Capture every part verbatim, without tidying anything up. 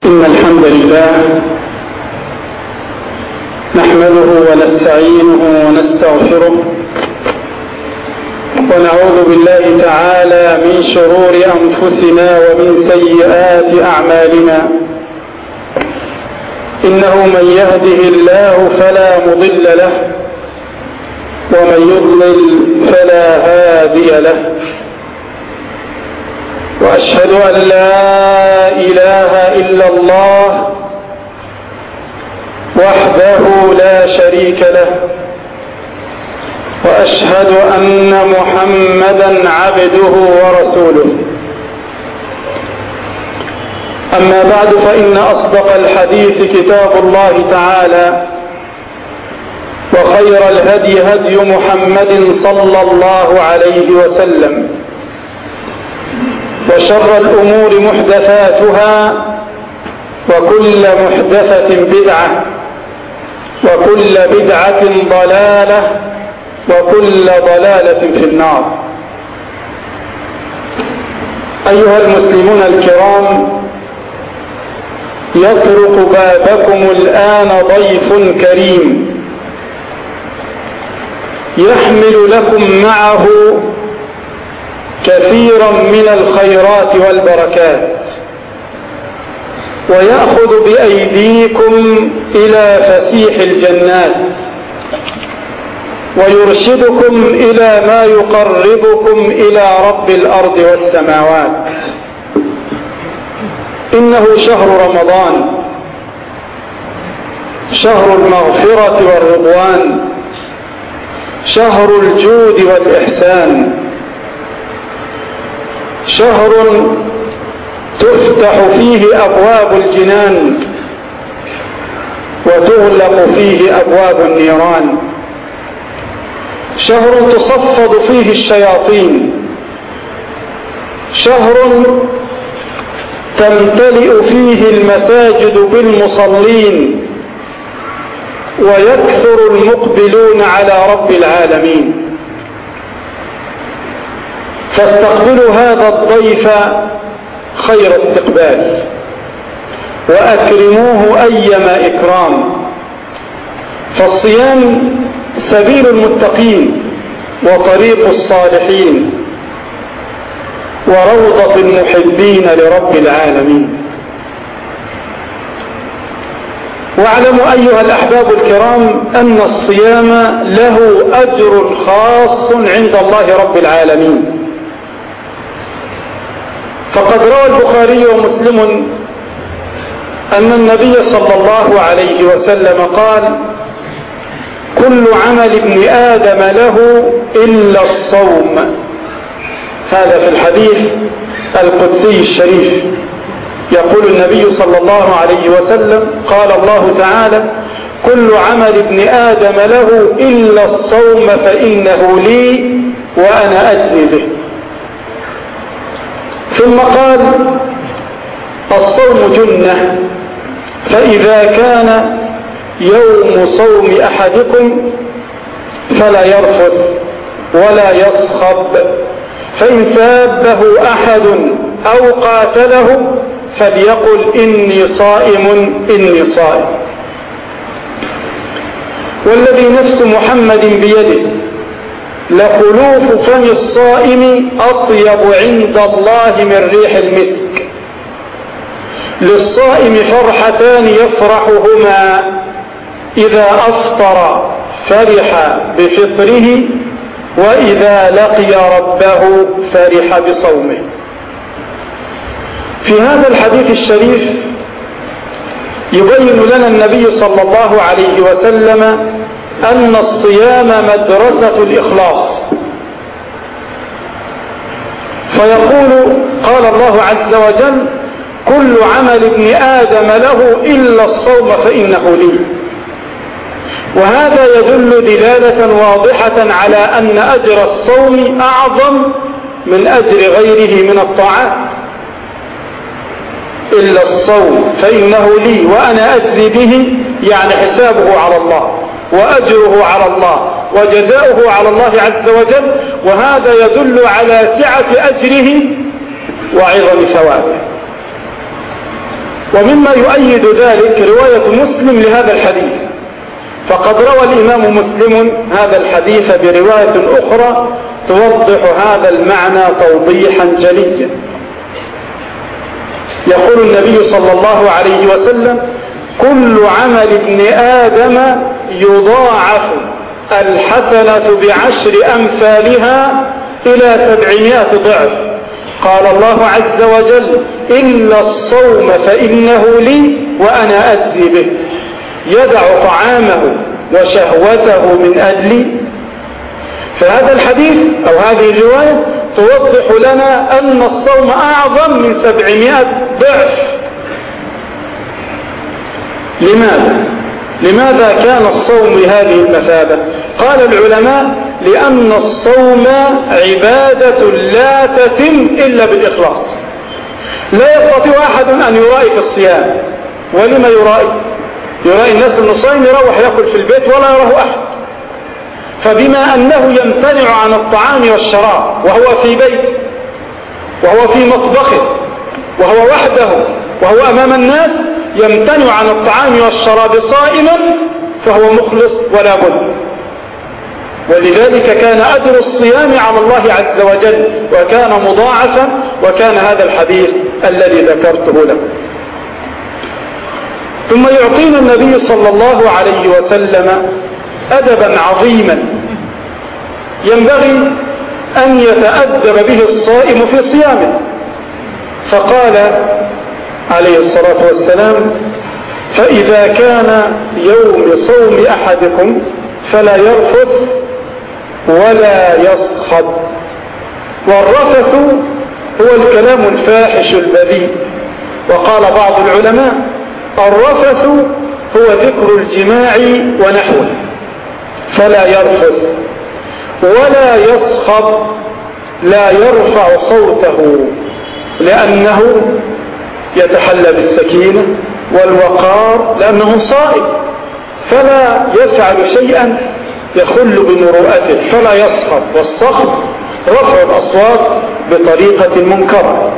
إن الحمد لله نحمده ونستعينه ونستغفره ونعوذ بالله تعالى من شرور أنفسنا ومن سيئات أعمالنا. إنه من يهده الله فلا مضل له ومن يضلل فلا هادي له، وأشهد أن لا إله إلا الله وحده لا شريك له، وأشهد أن محمدا عبده ورسوله. أما بعد، فإن أصدق الحديث كتاب الله تعالى، وخير الهدي هدي محمد صلى الله عليه وسلم، وشر الأمور محدثاتها، وكل محدثة بدعة، وكل بدعة ضلالة، وكل ضلالة في النار. أيها المسلمون الكرام، يطرق بابكم الآن ضيف كريم يحمل لكم معه كثيرا من الخيرات والبركات، ويأخذ بأيديكم إلى فسيح الجنات، ويرشدكم إلى ما يقربكم إلى رب الأرض والسماوات. إنه شهر رمضان، شهر المغفرة والرضوان، شهر الجود والإحسان، شهر تفتح فيه أبواب الجنان وتغلق فيه أبواب النيران، شهر تصفد فيه الشياطين، شهر تمتلئ فيه المساجد بالمصلين، ويكثر المقبلون على رب العالمين. فاستقبلوا هذا الضيف خير استقبال، وأكرموه أيما إكرام. فالصيام سبيل المتقين، وطريق الصالحين، وروضة المحبين لرب العالمين. واعلموا أيها الأحباب الكرام أن الصيام له أجر خاص عند الله رب العالمين. فقد روى البخاري ومسلم أن النبي صلى الله عليه وسلم قال: كل عمل ابن آدم له إلا الصوم. هذا في الحديث القدسي الشريف. يقول النبي صلى الله عليه وسلم: قال الله تعالى: كل عمل ابن آدم له إلا الصوم فإنه لي وأنا أجزي به. ثم قال: الصوم جنة، فإذا كان يوم صوم أحدكم فلا يرفث ولا يصخب، فإن سابه أحد أو قاتله فليقل إني صائم إني صائم. والذي نفس محمد بيده لخلوف فم الصائم أطيب عند الله من ريح المسك. للصائم فرحتان يفرحهما: إذا أفطر فرح بفطره، وإذا لقي ربه فرح بصومه. في هذا الحديث الشريف يبين لنا النبي صلى الله عليه وسلم أن الصيام مدرسة الإخلاص. فيقول: قال الله عز وجل: كل عمل ابن آدم له إلا الصوم فإنه لي. وهذا يدل دلالة واضحة على أن أجر الصوم أعظم من أجر غيره من الطاعات. إلا الصوم فإنه لي وأنا أجزي به، يعني حسابه على الله، وأجره على الله، وجزاؤه على الله عز وجل. وهذا يدل على سعة أجره وعظم ثوابه. ومما يؤيد ذلك رواية مسلم لهذا الحديث، فقد روى الإمام مسلم هذا الحديث برواية أخرى توضح هذا المعنى توضيحا جليا. يقول النبي صلى الله عليه وسلم: كل عمل ابن آدم يضاعف الحسنة بعشر أمثالها إلى سبعمائة ضعف. قال الله عز وجل: إلا الصوم فإنه لي وأنا أجزي به. يدع طعامه وشهوته من أجلي. فهذا الحديث أو هذه الرواية توضح لنا أن الصوم أعظم من سبعمائة ضعف. لماذا؟ لماذا كان الصوم بهذه المثابة؟ قال العلماء: لأن الصوم عبادة لا تتم إلا بالإخلاص. لا يستطيع أحد أن يرائي في الصيام. ولما يرائي؟ يرائي الناس أنه صائم يروح يأكل في البيت ولا يراه أحد. فبما أنه يمتنع عن الطعام والشراب وهو في بيته وهو في مطبخه وهو وحده وهو أمام الناس، يمتنع عن الطعام والشراب صائما، فهو مخلص ولا بد. ولذلك كان أجر الصيام على الله عز وجل وكان مضاعفا، وكان هذا الحديث الذي ذكرته لكم. ثم يعطينا النبي صلى الله عليه وسلم أدبا عظيما ينبغي أن يتأدب به الصائم في صيامه. فقال عليه الصلاة والسلام: فإذا كان يوم صوم أحدكم فلا يرفث ولا يصخب. والرفث هو الكلام الفاحش البذيء. وقال بعض العلماء: الرفث هو ذكر الجماع ونحوه. فلا يرفث ولا يصخب، لا يرفع صوته، لأنه يتحلى بالسكينة والوقار لأنه صائم، فلا يفعل شيئا يخل بمروءته. فلا يصخب، والصخب رفع الأصوات بطريقة منكرة.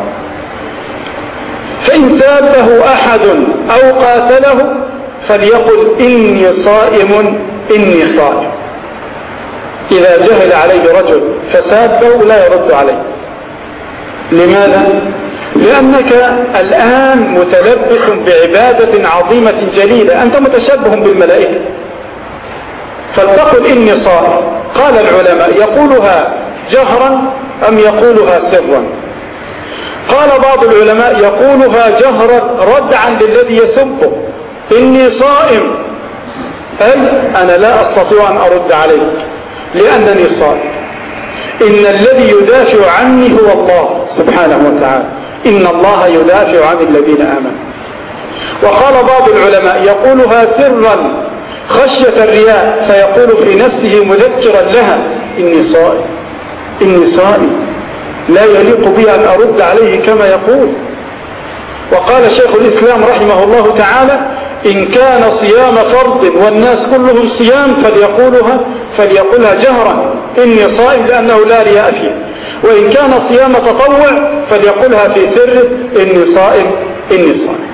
فإن سابه أحد أو قاتله فليقل: إني صائم إني صائم. إذا جهل عليه رجل فسابه لا يرد عليه. لماذا؟ لأنك الآن متلبس بعبادة عظيمة جليلة، أنت متشبه بالملائكة. فلتقل إني صائم. قال العلماء: يقولها جهرا أم يقولها سرا؟ قال بعض العلماء: يقولها جهرا ردعا للذي يسبه: إني صائم، أي أنا لا أستطيع أن أرد عليك لأنني صائم. إن الذي يدافع عني هو الله سبحانه وتعالى. إن الله يدافع عن الذين آمنوا. وقال بعض العلماء: يقولها سرا خشية الرياء، فيقول في نفسه مذكرا لها: إني صائم إني صائم، لا يليق بي أن أرد عليه كما يقول. وقال شيخ الإسلام رحمه الله تعالى: إن كان صيام فرض والناس كلهم صيام فليقولها فليقولها جهرا: إني صائم، لأنه لا رياء فيه. وإن كان صيام تطوع فليقولها في سر: إني صائم إني صائم.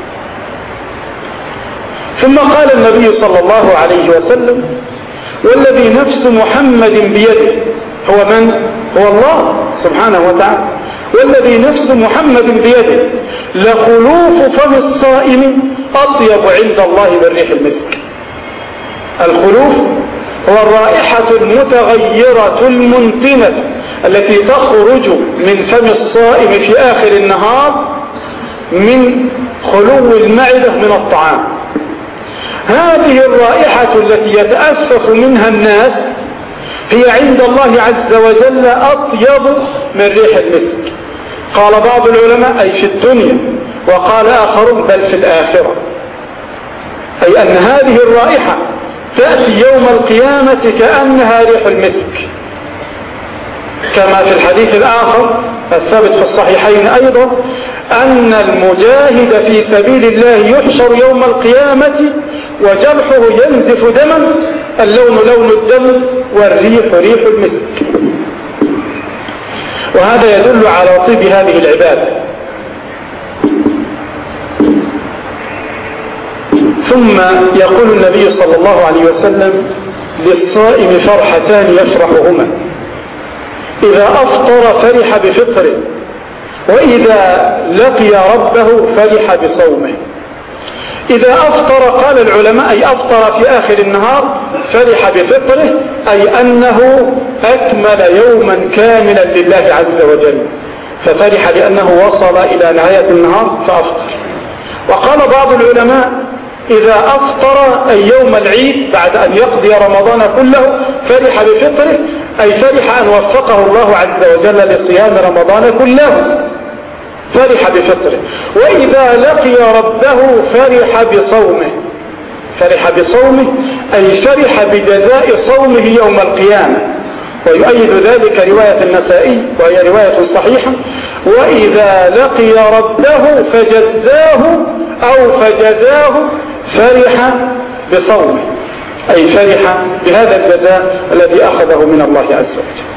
ثم قال النبي صلى الله عليه وسلم: والذي نفس محمد بيده. هو من؟ هو الله سبحانه وتعالى. والذي نفس محمد بيده لخلوف فم الصائم أطيب عند الله من ريح المسك. الخلوف هو الرائحة المتغيرة المنتنة التي تخرج من فم الصائم في آخر النهار من خلو المعدة من الطعام. هذه الرائحة التي يتأسف منها الناس هي عند الله عز وجل أطيب من ريح المسك. قال بعض العلماء: أي في الدنيا. وقال آخرون: بل في الآخرة. أي أن هذه الرائحة تأتي يوم القيامة كأنها ريح المسك، كما في الحديث الآخر الثابت في الصحيحين أيضا أن المجاهد في سبيل الله يحشر يوم القيامة وجرحه ينزف دما، اللون لون الدم والريح ريح المسك. وهذا يدل على طيب هذه العبادة. ثم يقول النبي صلى الله عليه وسلم: للصائم فرحتان يفرحهما، إذا أفطر فرح بفطره، وإذا لقي ربه فرح بصومه. إذا أفطر قال العلماء أي أفطر في آخر النهار فرح بفطره، أي أنه أكمل يوما كاملا لله عز وجل، ففرح لأنه وصل إلى نهاية النهار فأفطر. وقال بعض العلماء: إذا أفطر أي يوم العيد بعد أن يقضي رمضان كله فرح بفطره، أي فرح أن وفقه الله عز وجل لصيام رمضان كله، فرح بفطره. وإذا لقي ربه فرح بصومه، فرح بصومه أي فرح بجزاء صومه يوم القيامة. ويؤيد ذلك رواية النسائي وهي رواية صحيحة: وإذا لقي ربه فجزاه أو فجزاه فرح بصومه، أي فرح بهذا الجزاء الذي أخذه من الله عز وجل.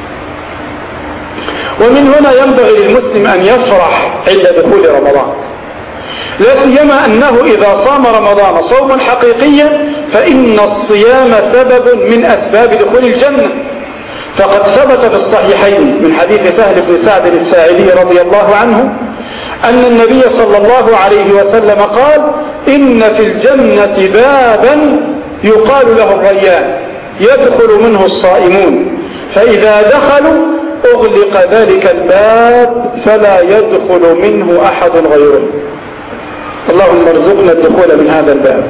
ومن هنا ينبغي للمسلم أن يفرح عند دخول رمضان، لا سيما أنه إذا صام رمضان صوما حقيقيا فإن الصيام سبب من أسباب دخول الجنة. فقد ثبت في الصحيحين من حديث سهل بن سعد الساعدي رضي الله عنه أن النبي صلى الله عليه وسلم قال: إن في الجنة بابا يقال له الريان يدخل منه الصائمون، فإذا دخلوا أغلق ذلك الباب فلا يدخل منه أحد غيره. اللهم ارزقنا الدخول من هذا الباب.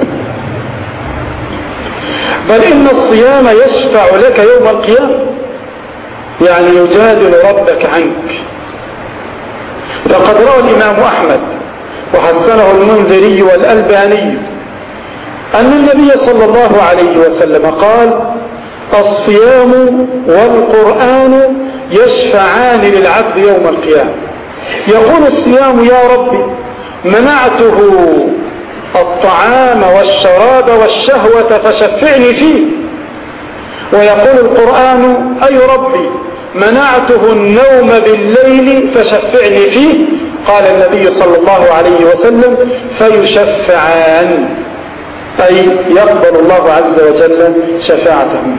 بل إن الصيام يشفع لك يوم القيامة، يعني يجادل ربك عنك. فقد روى الإمام أحمد وحسنه المنذري والألباني أن النبي صلى الله عليه وسلم قال: الصيام والقرآن يشفعان للعبد يوم القيامة. يقول الصيام: يا ربي منعته الطعام والشراب والشهوة فشفعني فيه. ويقول القرآن: أي ربي منعته النوم بالليل فشفعني فيه. قال النبي صلى الله عليه وسلم: فيشفعان، أي يقبل الله عز وجل شفاعتهم.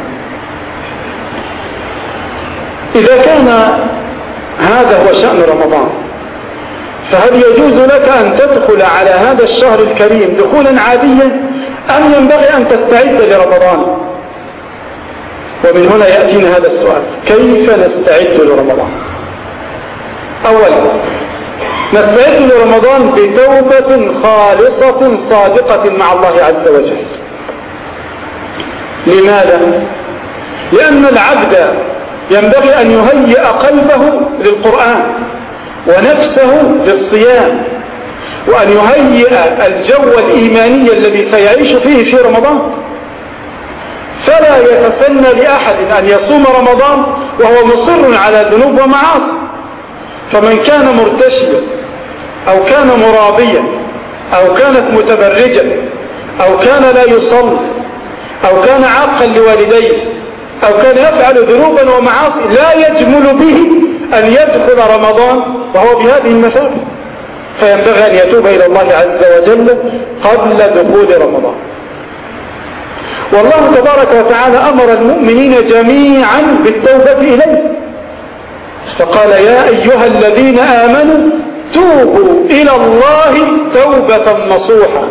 إذا كان هذا هو شأن رمضان، فهل يجوز لك أن تدخل على هذا الشهر الكريم دخولا عاديا، أم ينبغي أن تستعد لرمضان؟ ومن هنا يأتينا هذا السؤال: كيف نستعد لرمضان؟ أولا نستعد لرمضان بتوبة خالصة صادقة مع الله عز وجل. لماذا؟ لأن العبد ينبغي أن يهيئ قلبه للقرآن ونفسه للصيام، وأن يهيئ الجو الإيماني الذي سيعيش فيه في رمضان. فلا يتسنى لأحد أن يصوم رمضان وهو مصر على ذنوب ومعاصي. فمن كان مرتشيا أو كان مرابيا أو كانت متبرجا أو كان لا يصلي أو كان عاقا لوالديه أو كان يفعل ذنوبا ومعاصي، لا يجمل به أن يدخل رمضان وهو بهذه المثابة، فينبغي أن يتوب إلى الله عز وجل قبل دخول رمضان. والله تبارك وتعالى أمر المؤمنين جميعا بالتوبة إليه، فقال: يا أيها الذين آمنوا توبوا إلى الله توبة نصوحا.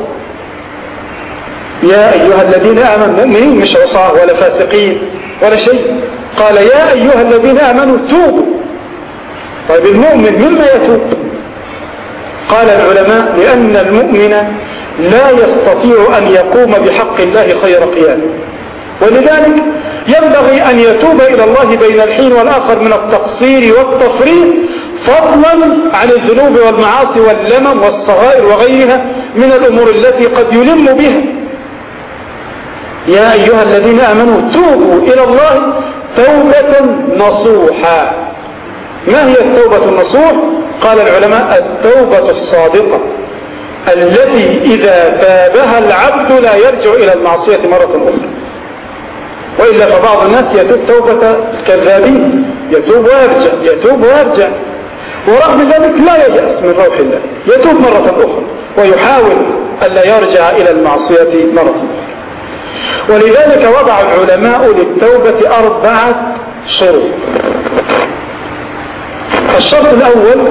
يا أيها الذين آمنوا، مؤمنين مش عصاة ولا فاسقين ولا شيء. قال: يا أيها الذين آمنوا توبوا. طيب المؤمن مما يتوب؟ قال العلماء: لأن المؤمن لا يستطيع أن يقوم بحق الله خير قيام، ولذلك ينبغي أن يتوب إلى الله بين الحين والآخر من التقصير والتفريط، فضلا عن الذنوب والمعاصي واللمم والصغائر وغيرها من الأمور التي قد يلم بها. يا أيها الذين آمنوا توبوا إلى الله توبة نصوحا. ما هي التوبة النصوح؟ قال العلماء: التوبة الصادقة التي إذا تابها العبد لا يرجع إلى المعصية مرة أخرى. وإلا فبعض الناس يتوب توبة الكذابين، يتوب ويرجع يتوب ويرجع، ورغم ذلك لا ييأس من روح الله، يتوب مرة أخرى ويحاول ألا يرجع إلى المعصية مرة. ولذلك وضع العلماء للتوبة أربعة شروط. الشرط الأول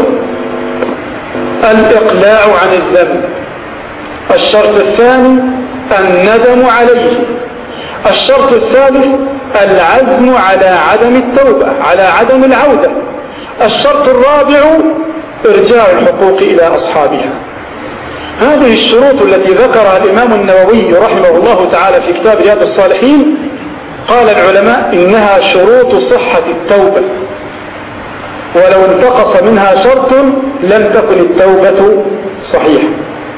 الإقلاع عن الذنب. الشرط الثاني الندم عليه. الشرط الثالث العزم على عدم التوبة، على عدم العودة. الشرط الرابع إرجاع الحقوق إلى أصحابها. هذه الشروط التي ذكرها الإمام النووي رحمه الله تعالى في كتاب رياض الصالحين، قال العلماء إنها شروط صحة التوبة، ولو انتقص منها شرط لم تكن التوبة صحيحة.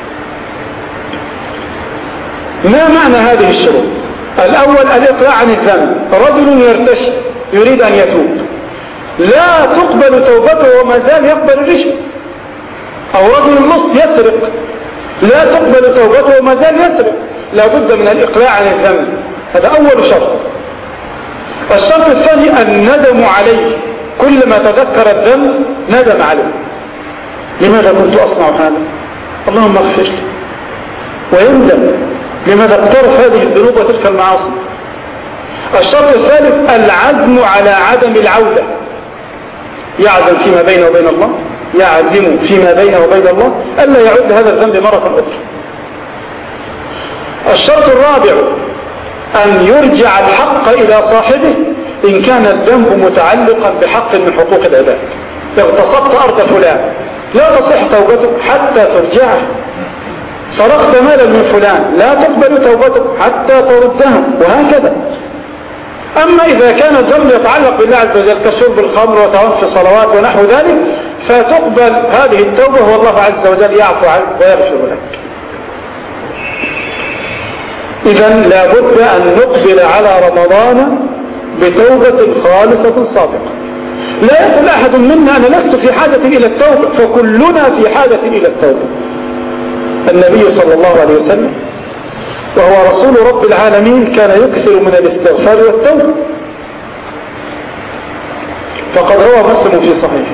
ما معنى هذه الشروط؟ الأول الإقلاع عن الذنب. رجل يرتشي يريد أن يتوب، لا تقبل توبته وما زال يقبل الرشوة. أو رجل نص يسرق، لا تقبل توبته وما زال يسرق، لا بد من الإقلاع عن الذنب. هذا أول شرط. الشرط الثاني الندم عليه، كل ما تذكر الذنب ندم عليه، لماذا كنت أصنع هذا؟ اللهم اغفر لي، ويندم لماذا اقترف هذه الذنوب وتلك المعاصي. الشرط الثالث العزم على عدم العودة، يعزم فيما بينه وبين الله، يعزم فيما بينه وبين الله ألا يعود هذا الذنب مرة أخرى. الشرط الرابع أن يرجع الحق إلى صاحبه إن كان الذنب متعلقا بحق من حقوق العباد. اغتصبت أرض فلان، لا تصح توبتك حتى ترجعه. سرقت مالا من فلان، لا تقبل توبتك حتى تردها، وهكذا. أما إذا كان الذنب يتعلق بالله عز وجل كشرب الخمر وتوفي الصلوات ونحو ذلك، فتقبل هذه التوبة والله عز وجل يعفو عنك ويغفر لك. إذن لا بد أن نقبل على رمضان بتوبة خالصة صادقة. لا يقول أحد منا أنا لست في حاجة إلى التوبة، فكلنا في حاجة إلى التوبة. النبي صلى الله عليه وسلم وهو رسول رب العالمين كان يكثر من الاستغفار والتوبة، فقد روى مسلم في صحيحه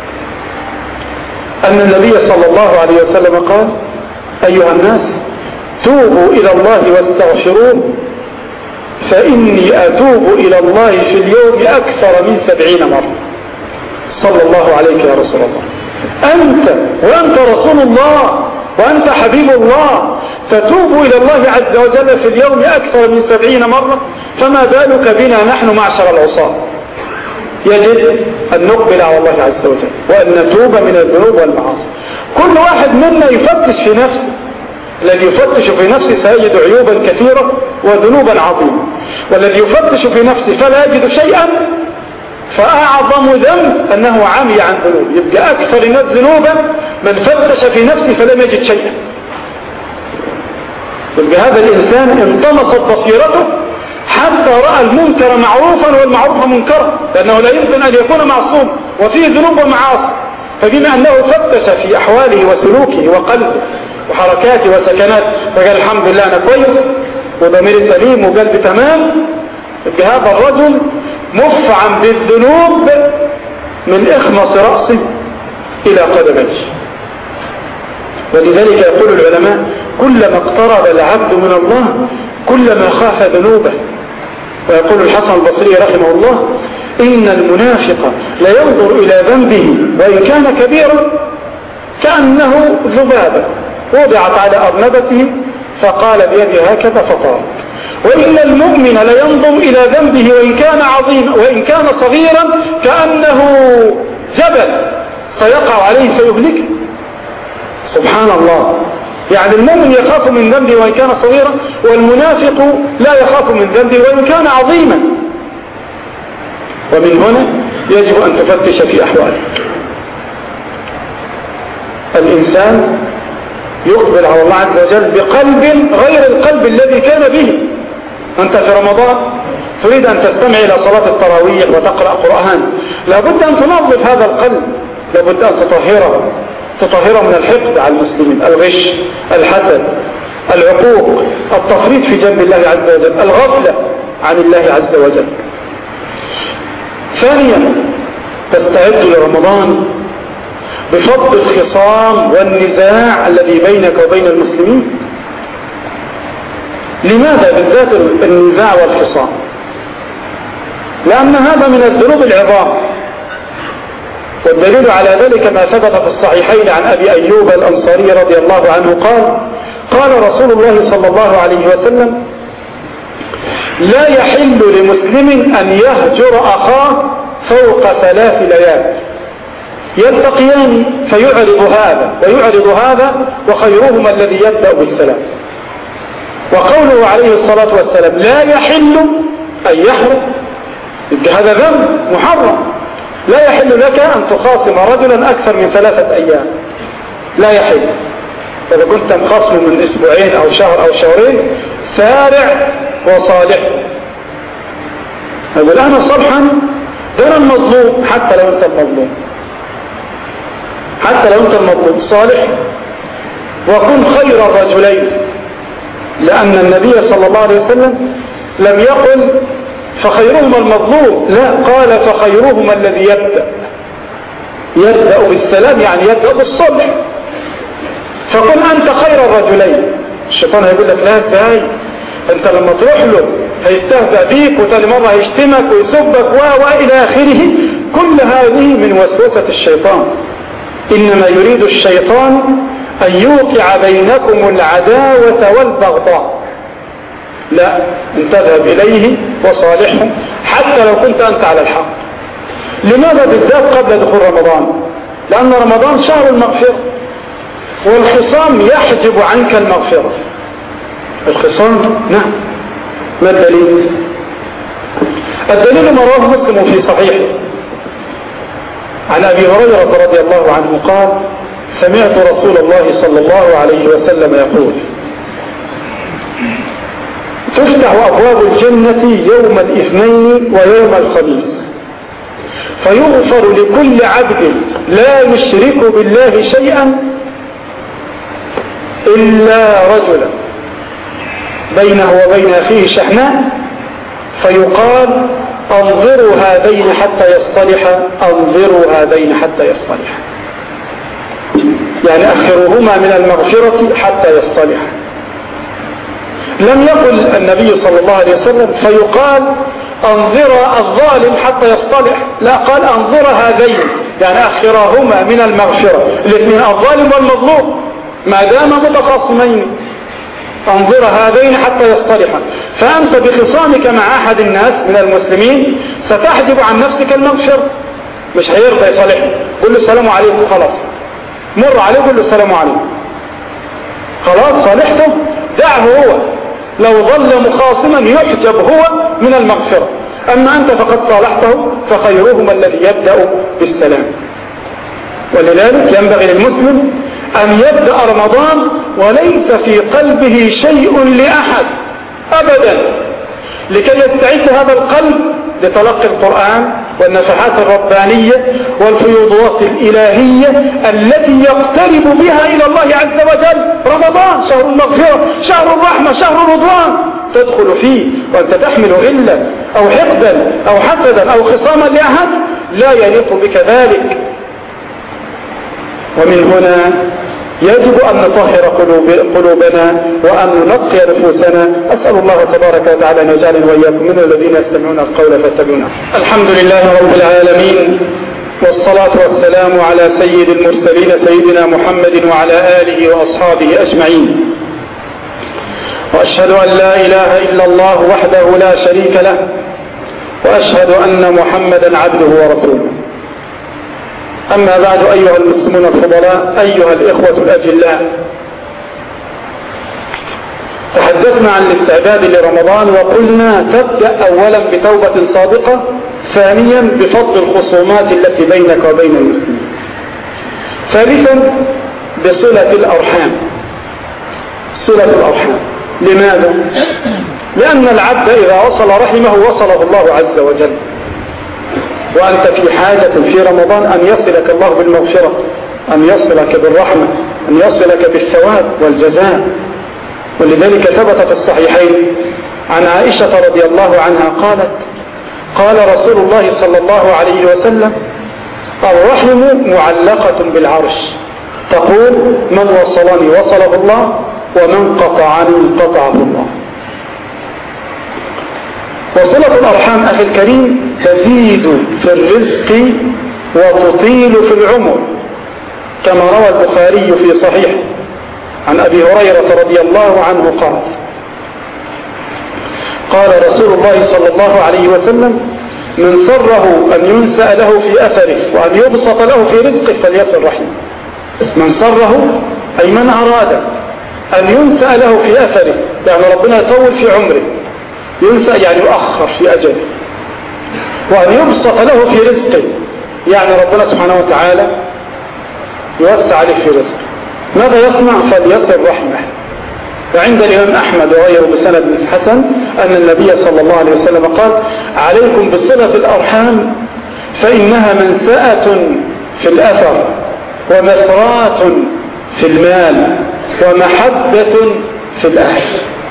أن النبي صلى الله عليه وسلم قال: أيها الناس توبوا إلى الله واستغفروه فإني أتوب إلى الله في اليوم أكثر من سبعين مرة. صلى الله عليك يا رسول الله، أنت وأنت رسول الله وأنت حبيب الله تتوب إلى الله عز وجل في اليوم أكثر من سبعين مرة، فما بالك بنا نحن معشر العصاة؟ يجب أن نقبل على الله عز وجل وأن نتوب من الذنوب والمعاصي. كل واحد منا يفتش في نفسه، الذي يفتش في نفسه سيجد عيوبا كثيرة وذنوبا عظيمة، والذي يفتش في نفسه فلا يجد شيئا فأعظم ذنب أنه عمي عن ذنوب. يبقى أكثر الناس ذنوبا من فتش في نفسه فلم يجد شيئا. يبقى هذا الإنسان انطمست بصيرته حتى رأى المنكر معروفا والمعروف منكرا، لأنه لا يمكن أن يكون معصوم وفيه ذنوب ومعاصي. فبما أنه فتش في أحواله وسلوكه وقلبه وحركاته وسكناته فقال الحمد لله أنا كويس وضميري سليم وقلبي تمام، يبقى هذا الرجل مفعم بالذنوب من إخمص رأسه إلى قدميه. ولذلك يقول العلماء: كلما اقترب العبد من الله كلما خاف ذنوبه. ويقول الحسن البصري رحمه الله: إن المنافق لا ينظر إلى ذنبه وإن كان كبيرا كأنه ذبابة وضعت على أرنبته فقال بيده هكذا فطار، وإن المؤمن لا ينظر إلى ذنبه وإن كان عظيما وإن كان صغيرا كأنه جبل سيقع عليه فيهلكه. سبحان الله، يعني المؤمن يخاف من ذنبه وإن كان صغيرا، والمنافق لا يخاف من ذنبه وإن كان عظيما. ومن هنا يجب أن تفتش في أحوالك. الإنسان يقبل على الله عز وجل بقلب غير القلب الذي كان به. أنت في رمضان تريد أن تستمع إلى صلاة التراويح وتقرأ قرآن، لابد أن تنظف هذا القلب، لابد أن تطهره تطهره من الحقد على المسلمين، الغش، الحسد، العقوق، التفريط في جنب الله عز وجل، الغفلة عن الله عز وجل. ثانيا تستعد لرمضان بفض الخصام والنزاع الذي بينك وبين المسلمين. لماذا بالذات النزاع والخصام؟ لأن هذا من الذنوب العظام، والدليل على ذلك ما ثبت في الصحيحين عن أبي أيوب الأنصاري رضي الله عنه قال قال رسول الله صلى الله عليه وسلم: لا يحل لمسلم أن يهجر أخاه فوق ثلاث ليال، يلتقيان فيعرض هذا ويعرض هذا وخيرهما الذي يبدأ بالسلام. وقوله عليه الصلاة والسلام لا يحل أن يحرم، هذا ذنب محرم. لا يحل لك أن تخاصم رجلا أكثر من ثلاثة أيام، لا يحل. إذا كنت مخاصم من أسبوعين أو شهر أو شهرين سارع وصالح. يقول أنا صلحا دون المظلوم، حتى لو أنت المظلوم، حتى لو أنت المظلوم صالح، وكن خير الرجلين. لأن النبي صلى الله عليه وسلم لم يقل فخيرهما المظلوم، لا، قال فخيرهما الذي يبدأ يبدأ بالسلام، يعني يبدأ بالصلح. فكن أنت خير الرجلين. الشيطان هيقول لك لا ازاي، انت لما تروح له هيستهزأ بيك، وثاني مرة هيشتمك ويسبك و وإلى آخره. كل هذه من وسوسة الشيطان. إنما يريد الشيطان أن يوقع بينكم العداوة والبغضاء. لا، ان تذهب إليه وصالحهم حتى لو كنت أنت على الحق. لماذا بالذات قبل دخول رمضان؟ لأن رمضان شهر المغفرة، والخصام يحجب عنك المغفرة. الخصام نعم. ما الدليل؟ الدليل ما رواه مسلم في صحيحه عن أبي هريرة رضي الله عنه قال: سمعت رسول الله صلى الله عليه وسلم يقول: تفتح أبواب الجنة يوم الاثنين ويوم الخميس، فيغفر لكل عبد لا يشرك بالله شيئا إلا رجلا بينه وبين أخيه شحناء، فيقال: انظروا هذين حتى يصطلحا، انظروا هذين حتى يصطلحا، يعني أخروهما من المغفرة حتى يصطلحا. لم يقل النبي صلى الله عليه وسلم فيقال انظر الظالم حتى يصطلح، لا، قال انظر هذين، يعني أخراهما من المغفرة، الاثنين الظالم والمظلوم ما دام متخاصمين، انظر هذين حتى يصطلحا. فأنت بخصامك مع أحد الناس من المسلمين ستحجب عن نفسك المغفرة، مش هيرضى يصالحه، قل له السلام عليكم، خلاص مر عليه قل له السلام عليكم، خلاص صالحته، دعه هو، لو ظل مخاصما يحجب هو من المغفرة. أما أنت فقد صالحته، فخيرهما الذي يبدأ بالسلام. ولذلك ينبغي للمسلم أن يبدأ رمضان وليس في قلبه شيء لأحد أبدا، لكي يستعد هذا القلب لتلقي القرآن والنفحات الربانية والفيوضات الإلهية التي يقترب بها إلى الله عز وجل. رمضان شهر المغفرة، شهر الرحمة، شهر الرضوان، تدخل فيه وأنت تحمل غلا أو حقدا أو حسدا أو خصاما لأحد، لا يليق بك ذلك. ومن هنا يجب أن نطهر قلوب قلوبنا وأن ننقي نفوسنا. أسأل الله تبارك وتعالى أن يجعلنا وإياكم من الذين يستمعون القول فاتبعونه. الحمد لله رب العالمين، والصلاة والسلام على سيد المرسلين سيدنا محمد وعلى آله وأصحابه أجمعين. وأشهد أن لا إله إلا الله وحده لا شريك له، وأشهد أن محمدا عبده ورسوله. أما بعد، أيها المسلمون الفضلاء، أيها الإخوة الأجلاء، تحدثنا عن الاستعداد لرمضان، وقلنا تبدأ أولا بتوبة صادقة، ثانيا بفضل الخصومات التي بينك وبين المسلمين، ثالثا بصلة الأرحام. صلة الأرحام لماذا؟ لأن العبد إذا وصل رحمه وصله الله عز وجل، وأنت في حاجة في رمضان أن يصلك الله بالمغفرة، أن يصلك بالرحمة، أن يصلك بالثواب والجزاء. ولذلك ثبت في الصحيحين عن عائشة رضي الله عنها قالت: قال رسول الله صلى الله عليه وسلم: الرحم معلقة بالعرش، تقول من وصلني وصله الله، ومن قطعني قطعه الله. وصلة الأرحام أخي الكريم تزيد في الرزق وتطيل في العمر، كما روى البخاري في صحيح عن أبي هريرة رضي الله عنه قال قال رسول الله صلى الله عليه وسلم: من سره أن ينسأ له في أثره وأن يبسط له في رزقه فليصل رحمه. من سره أي من أراد أن ينسأ له في أثره، يعني ربنا يطول في عمره، ينسأ يعني يؤخر في أجله، وأن يبسط له في رزقه يعني ربنا سبحانه وتعالى يوسع عليه في رزقه. ماذا يصنع؟ فليصل رحمه. وعند الإمام أحمد وغيره بسند حسن أن النبي صلى الله عليه وسلم قال: عليكم بصلة الأرحام فإنها منسأة في الأثر ومسرات في المال ومحبة في الأهل.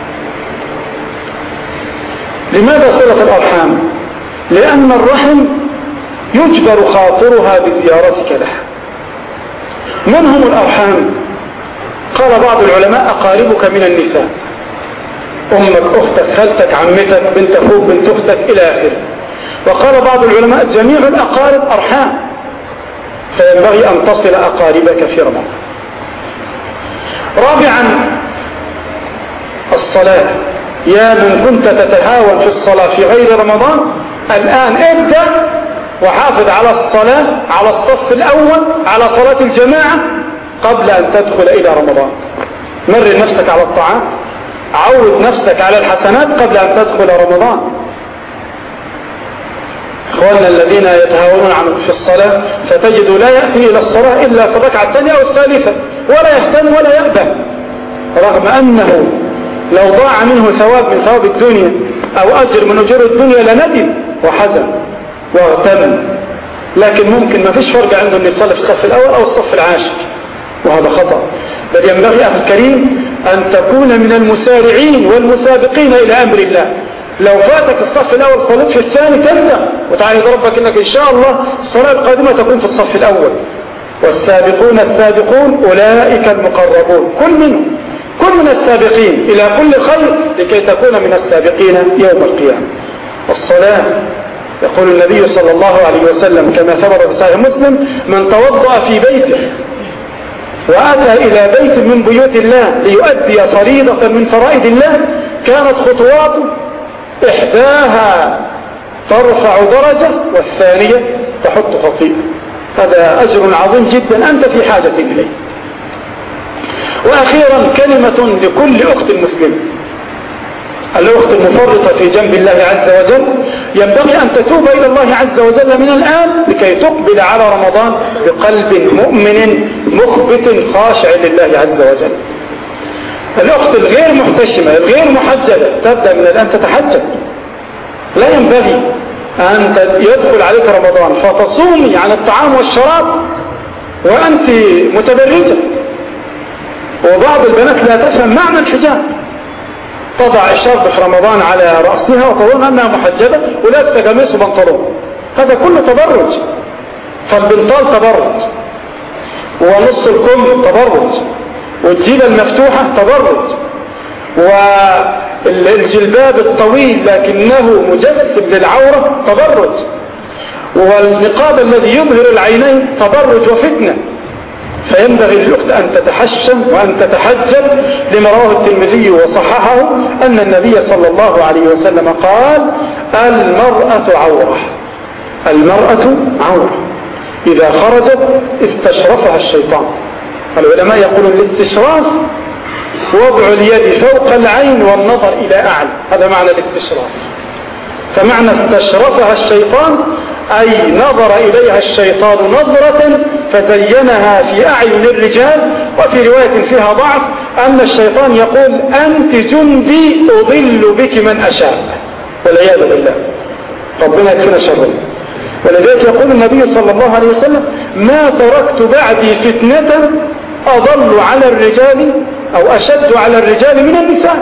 لماذا صلة الأرحام؟ لأن الرحم يجبر خاطرها بزيارتك لها. من هم الأرحام؟ قال بعض العلماء: أقاربك من النساء، أمك، أختك، خالتك، عمتك، بنت أخوك، بنت أختك، إلى آخره. وقال بعض العلماء: جميع الأقارب أرحام، فينبغي أن تصل أقاربك في رمضان. رابعا الصلاة. يا من كنت تتهاون في الصلاة في غير رمضان، الآن ابدأ وحافظ على الصلاة، على الصف الأول، على صلاة الجماعة قبل أن تدخل إلى رمضان. مرر نفسك على الطاعات، عود نفسك على الحسنات قبل أن تدخل رمضان. إخواننا الذين يتهاونون عنه في الصلاة فتجد لا يأتي إلى الصلاة إلا في الركعة الثانية أو الثالثة، ولا يهتم ولا يأبه، رغم أنه لو ضاع منه ثواب من ثواب الدنيا أو أجر من أجور الدنيا لندم وحزن واغتم. لكن ممكن ما فيش فرق عنده أن يصلي في الصف الأول أو الصف العاشر، وهذا خطأ. بل ينبغي أخي الكريم أن تكون من المسارعين والمسابقين إلى أمر الله. لو فاتك الصف الأول صليت في الثاني تبدأ وتعالى ربك إنك إن شاء الله الصلاة القادمة تكون في الصف الأول. والسابقون السابقون أولئك المقربون، كل منهم، كل من السابقين إلى كل خير لكي تكون من السابقين يوم القيامة. الصلاة، يقول النبي صلى الله عليه وسلم كما ثبت في صحيح مسلم: من توضأ في بيته وأتى إلى بيت من بيوت الله ليؤدي فريضة من فرائض الله كانت خطواته إحداها ترفع درجة والثانية تحط خطيئة. هذا أجر عظيم جدا أنت في حاجة إليه. وأخيرا كلمة لكل أخت مسلمة، الأخت المفرطة في جنب الله عز وجل ينبغي أن تتوب إلى الله عز وجل من الآن لكي تقبل على رمضان بقلب مؤمن مخبت خاشع لله عز وجل. الأخت الغير محتشمة الغير محجبة تبدأ من الآن تتحجب. لا ينبغي أن يدخل عليك رمضان فتصومي عن الطعام والشراب وأنت متبرجة. وبعض البنات لا تفهم معنى الحجاب، تضع الشرب في رمضان على رأسها وتظن أنها محجبة ولابسة قميص وبنطلون، هذا كله تبرج. فالبنطال تبرج، ونص الكم تبرج، والجيبة المفتوحة تبرج، والجلباب الطويل لكنه مجسد للعورة تبرج، والنقاب الذي يظهر العينين تبرج وفتنة. فينبغي للأخت أن تتحشم وأن تتحجب لما رواه الترمذي وصححه أن النبي صلى الله عليه وسلم قال: المرأة عورة، المرأة عورة، إذا خرجت استشرفها الشيطان. العلماء يقولون الاستشراف وضع اليد فوق العين والنظر إلى أعلى، هذا معنى الاستشراف. فمعنى استشرفها الشيطان أي نظر إليها الشيطان نظرة فزينها في أعين الرجال. وفي رواية فيها ضعف أن الشيطان يقول: أنت جندي أضل بك من أشاء، والعياذ بالله، ربنا يكفينا شره. ولذلك يقول النبي صلى الله عليه وسلم: ما تركت بعدي فتنة أضل على الرجال أو أشد على الرجال من النساء.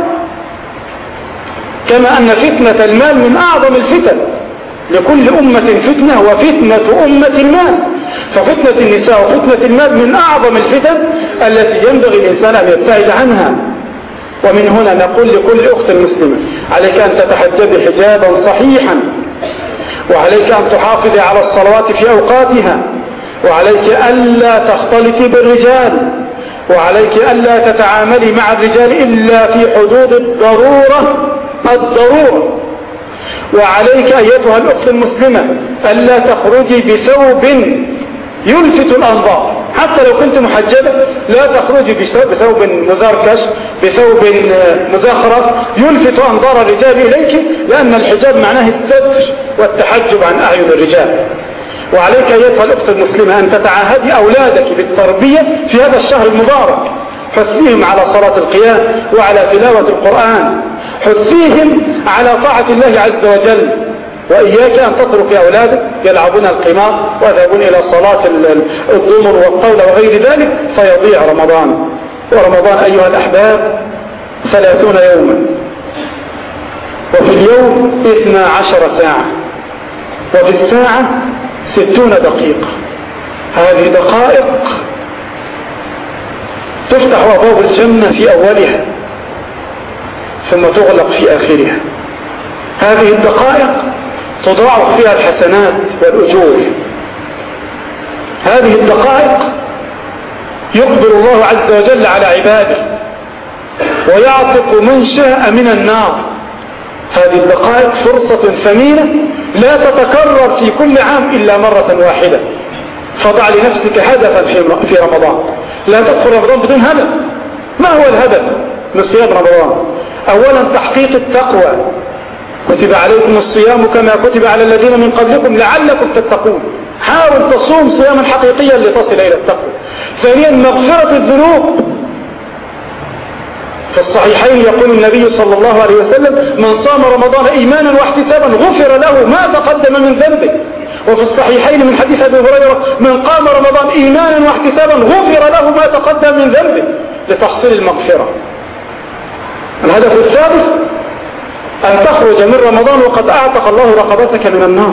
كما أن فتنة المال من أعظم الفتن، لكل أمة فتنة وفتنة أمة المال، ففتنة النساء وفتنة المال من أعظم الفتن التي ينبغي الإنسان أن يبتعد عنها. ومن هنا نقول لكل أخت مسلمة: عليك أن تتحجبي حجابا صحيحا، وعليك أن تحافظي على الصلوات في أوقاتها، وعليك ألا تختلطي بالرجال، وعليك ألا تتعاملي مع الرجال إلا في حدود الضرورة الضرورة وعليك أيتها الأخت المسلمة ألا تخرجي بثوب يلفت الأنظار، حتى لو كنت محجبة لا تخرجي بثوب مزركش، بثوب مزخرف يلفت أنظار الرجال إليك، لأن الحجاب معناه الستر والتحجب عن أعين الرجال. وعليك أيتها الأخت المسلمة أن تتعاهدي أولادك بالتربية في هذا الشهر المبارك، حثيهم على صلاة القيام وعلى تلاوة القرآن، حثيهم على طاعة الله عز وجل، وإياك أن تترك أولادك يلعبون القمار ويذهبون إلى صلاة الضمر والطاولة وغير ذلك فيضيع رمضان. ورمضان أيها الأحباب ثلاثون يوما، وفي اليوم اثنا عشر ساعة، وفي الساعة ستون دقيقة. هذه دقائق تفتح أبواب الجنة في أولها ثم تغلق في آخرها. هذه الدقائق تضاعف فيها الحسنات والأجور. هذه الدقائق يقبل الله عز وجل على عباده ويعتق من شاء من النار. هذه الدقائق فرصة ثمينة لا تتكرر في كل عام إلا مرة واحدة. فضع لنفسك هدفا في رمضان، لا تدخل رمضان بدون هدف. ما هو الهدف من صيام رمضان؟ أولا تحقيق التقوى، كتب عليكم الصيام كما كتب على الذين من قبلكم لعلكم تتقون. حاول تصوم صياما حقيقيا لتصل إلى التقوى. ثانيا مغفرة الذنوب. في الصحيحين يقول النبي صلى الله عليه وسلم: من صام رمضان إيمانا واحتسابا غفر له ما تقدم من ذنبه. وفي الصحيحين من حديث أبي هريرة: من قام رمضان إيمانا واحتسابا غفر له ما تقدم من ذنبه، لتحصيل المغفرة. الهدف الثالث أن تخرج من رمضان وقد أعتق الله رقبتك من النار.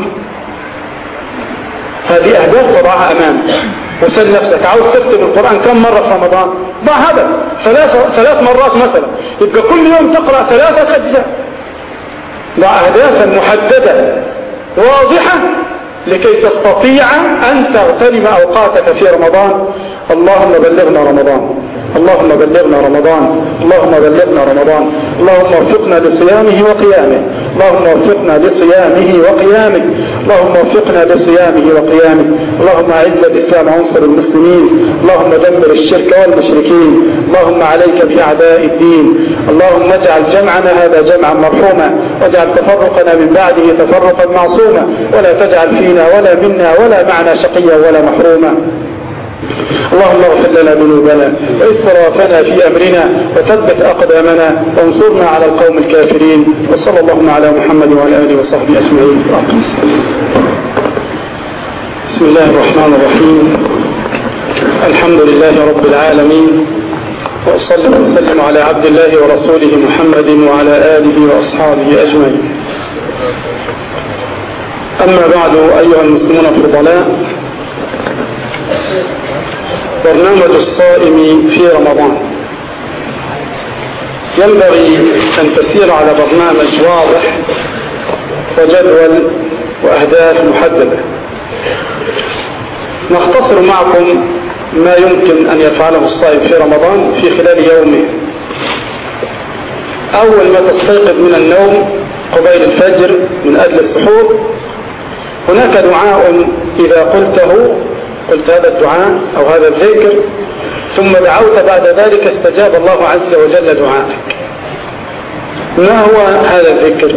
هذه أهداف تضعها أمامك، وسل نفسك: عاوز تختم القرآن كم مرة في رمضان؟ ضع هدف ثلاث ثلاث مرات مثلا، يبقى كل يوم تقرأ ثلاثة أجزاء. ضع أهدافا محددة واضحة لكي تستطيع أن تغتنم أوقاتك في رمضان. اللهم بلغنا رمضان، اللهم بلغنا رمضان، اللهم بلغنا رمضان، اللهم وفقنا لصيامه وقيامه، اللهم وفقنا لصيامه وقيامه، اللهم وفقنا لصيامه وقيامه، اللهم أعز الإسلام وانصر المسلمين، اللهم دمر الشرك والمشركين، اللهم عليك بأعداء الدين، اللهم اجعل جمعنا هذا جمعا مرحوما، واجعل تفرقنا من بعده تفرقا معصوما، ولا تجعل فينا ولا منا ولا معنا شقيا ولا محروما. اللهم اغفر لنا ذنوبنا وإسرافنا في أمرنا وثبت أقدامنا وانصرنا على القوم الكافرين. وصلى اللهم على محمد وعلى آله وصحبه أجمعين. بسم الله الرحمن الرحيم. الحمد لله رب العالمين، وأصلي وأسلم على عبد الله ورسوله محمد وعلى آله وأصحابه أجمعين. أما بعد، أيها المسلمون الفضلاء، برنامج الصائم في رمضان ينبغي أن تسير على برنامج واضح وجدول وأهداف محددة. نختصر معكم ما يمكن أن يفعله الصائم في رمضان في خلال يومه. أول ما تستيقظ من النوم قبيل الفجر من أجل السحور، هناك دعاء إذا قلته قلت هذا الدعاء أو هذا الذكر ثم دعوت بعد ذلك استجاب الله عز وجل دعائك. ما هو هذا الذكر؟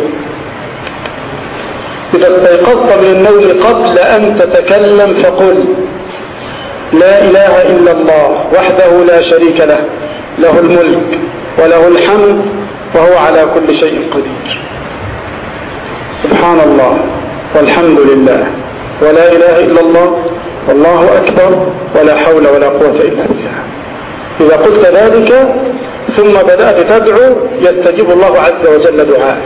إذا استيقظت من النوم قبل أن تتكلم فقل: لا إله إلا الله وحده لا شريك له، له الملك وله الحمد وهو على كل شيء قدير. سبحان الله والحمد لله ولا إله إلا الله والله أكبر ولا حول ولا قوة إلا بالله. إذا قلت ذلك ثم بدأت تدعو يستجيب الله عز وجل دعائك.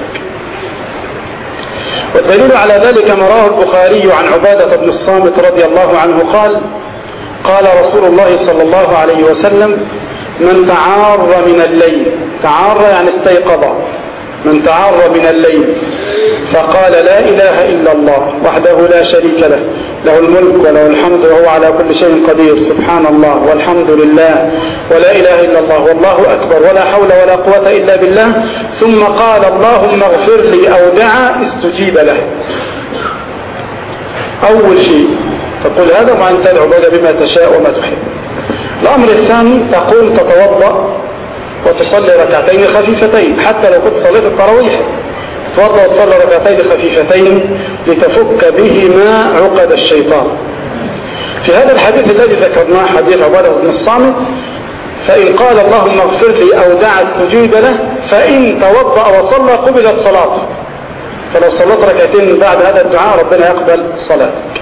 والدليل على ذلك ما رواه البخاري عن عبادة بن الصامت رضي الله عنه قال: قال رسول الله صلى الله عليه وسلم: من تعار من الليل، تعار يعني استيقظ، من تعار من الليل فقال لا إله إلا الله وحده لا شريك له، له الملك وله الحمد وهو على كل شيء قدير، سبحان الله والحمد لله ولا إله إلا الله والله أكبر ولا حول ولا قوة إلا بالله، ثم قال اللهم اغفر لي أو دعا، استجيب له. أول شيء تقول هذا وأن تدعو بما تشاء وما تحب. الأمر الثاني تقوم تتوضأ وتصلي ركعتين خفيفتين، حتى لو كنت صليت التراويح توضأ وتصلي ركعتين خفيفتين لتفك بهما عقد الشيطان. في هذا الحديث الذي ذكرناه حديث عبادة بن الصامت، فإن قال اللهم اغفر لي أو دعا استجيب له، فإن توضأ وصلى قبلت صلاته، فلو صلت ركعتين بعد هذا الدعاء ربنا يقبل صلاتك.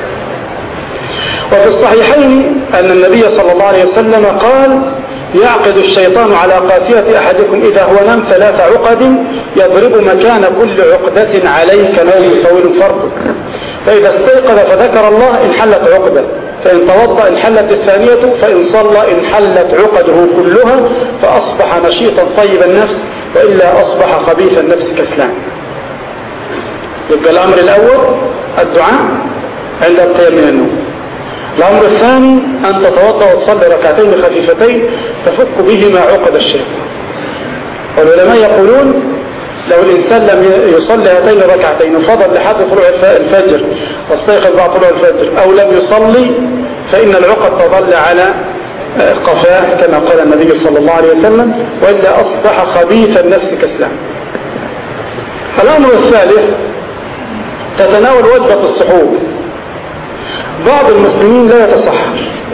وفي الصحيحين أن النبي صلى الله عليه وسلم قال يعقد الشيطان على قافية أحدكم إذا هو نام ثلاث عقد يضرب مكان كل عقدة عليه كنوم طويل فرق، فإذا استيقظ فذكر الله انحلت عقدة، فإن توضأ انحلت الثانية، فإن صلى انحلت عقده كلها، فأصبح نشيطا طيب النفس، وإلا أصبح خبيث النفس كسلان. يبقى الأمر الأول الدعاء عند القيام من النوم. الأمر الثاني أن تتوضأ وتصلي ركعتين خفيفتين تفك بهما عقد الشيطان. والعلماء يقولون لو الإنسان لم يصلي هاتين الركعتين وفضل لحد طلوع الفجر واستيقظ بعد طلوع الفجر، أو لم يصلي، فإن العقد تظل على قفاه كما قال النبي صلى الله عليه وسلم، وإلا أصبح خبيث النفس كسلان. الأمر الثالث تتناول وجبة السحور. بعض المسلمين لا يتصحر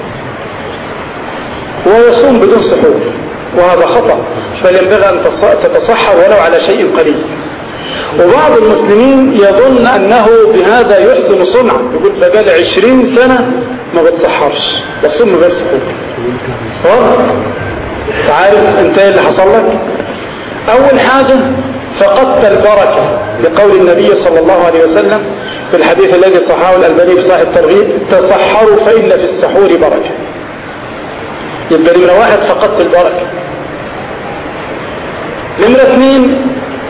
ويصوم بدون سحور، وهذا خطأ، فينبغي أن تتصحر ولو على شيء قليل. وبعض المسلمين يظن أنه بهذا يحسن صنعا، يقول بقال عشرين سنة ما بتصحرش بصوم غير سحور. تعرف انت اللي حصل لك؟ أول حاجة فقدت البركة، لقول النبي صلى الله عليه وسلم في الحديث الذي صححه الألباني في صحيح الترغيب تصحروا فإن في السحور بركة. يبقى نمرة واحد فقدت البركة. نمرة اثنين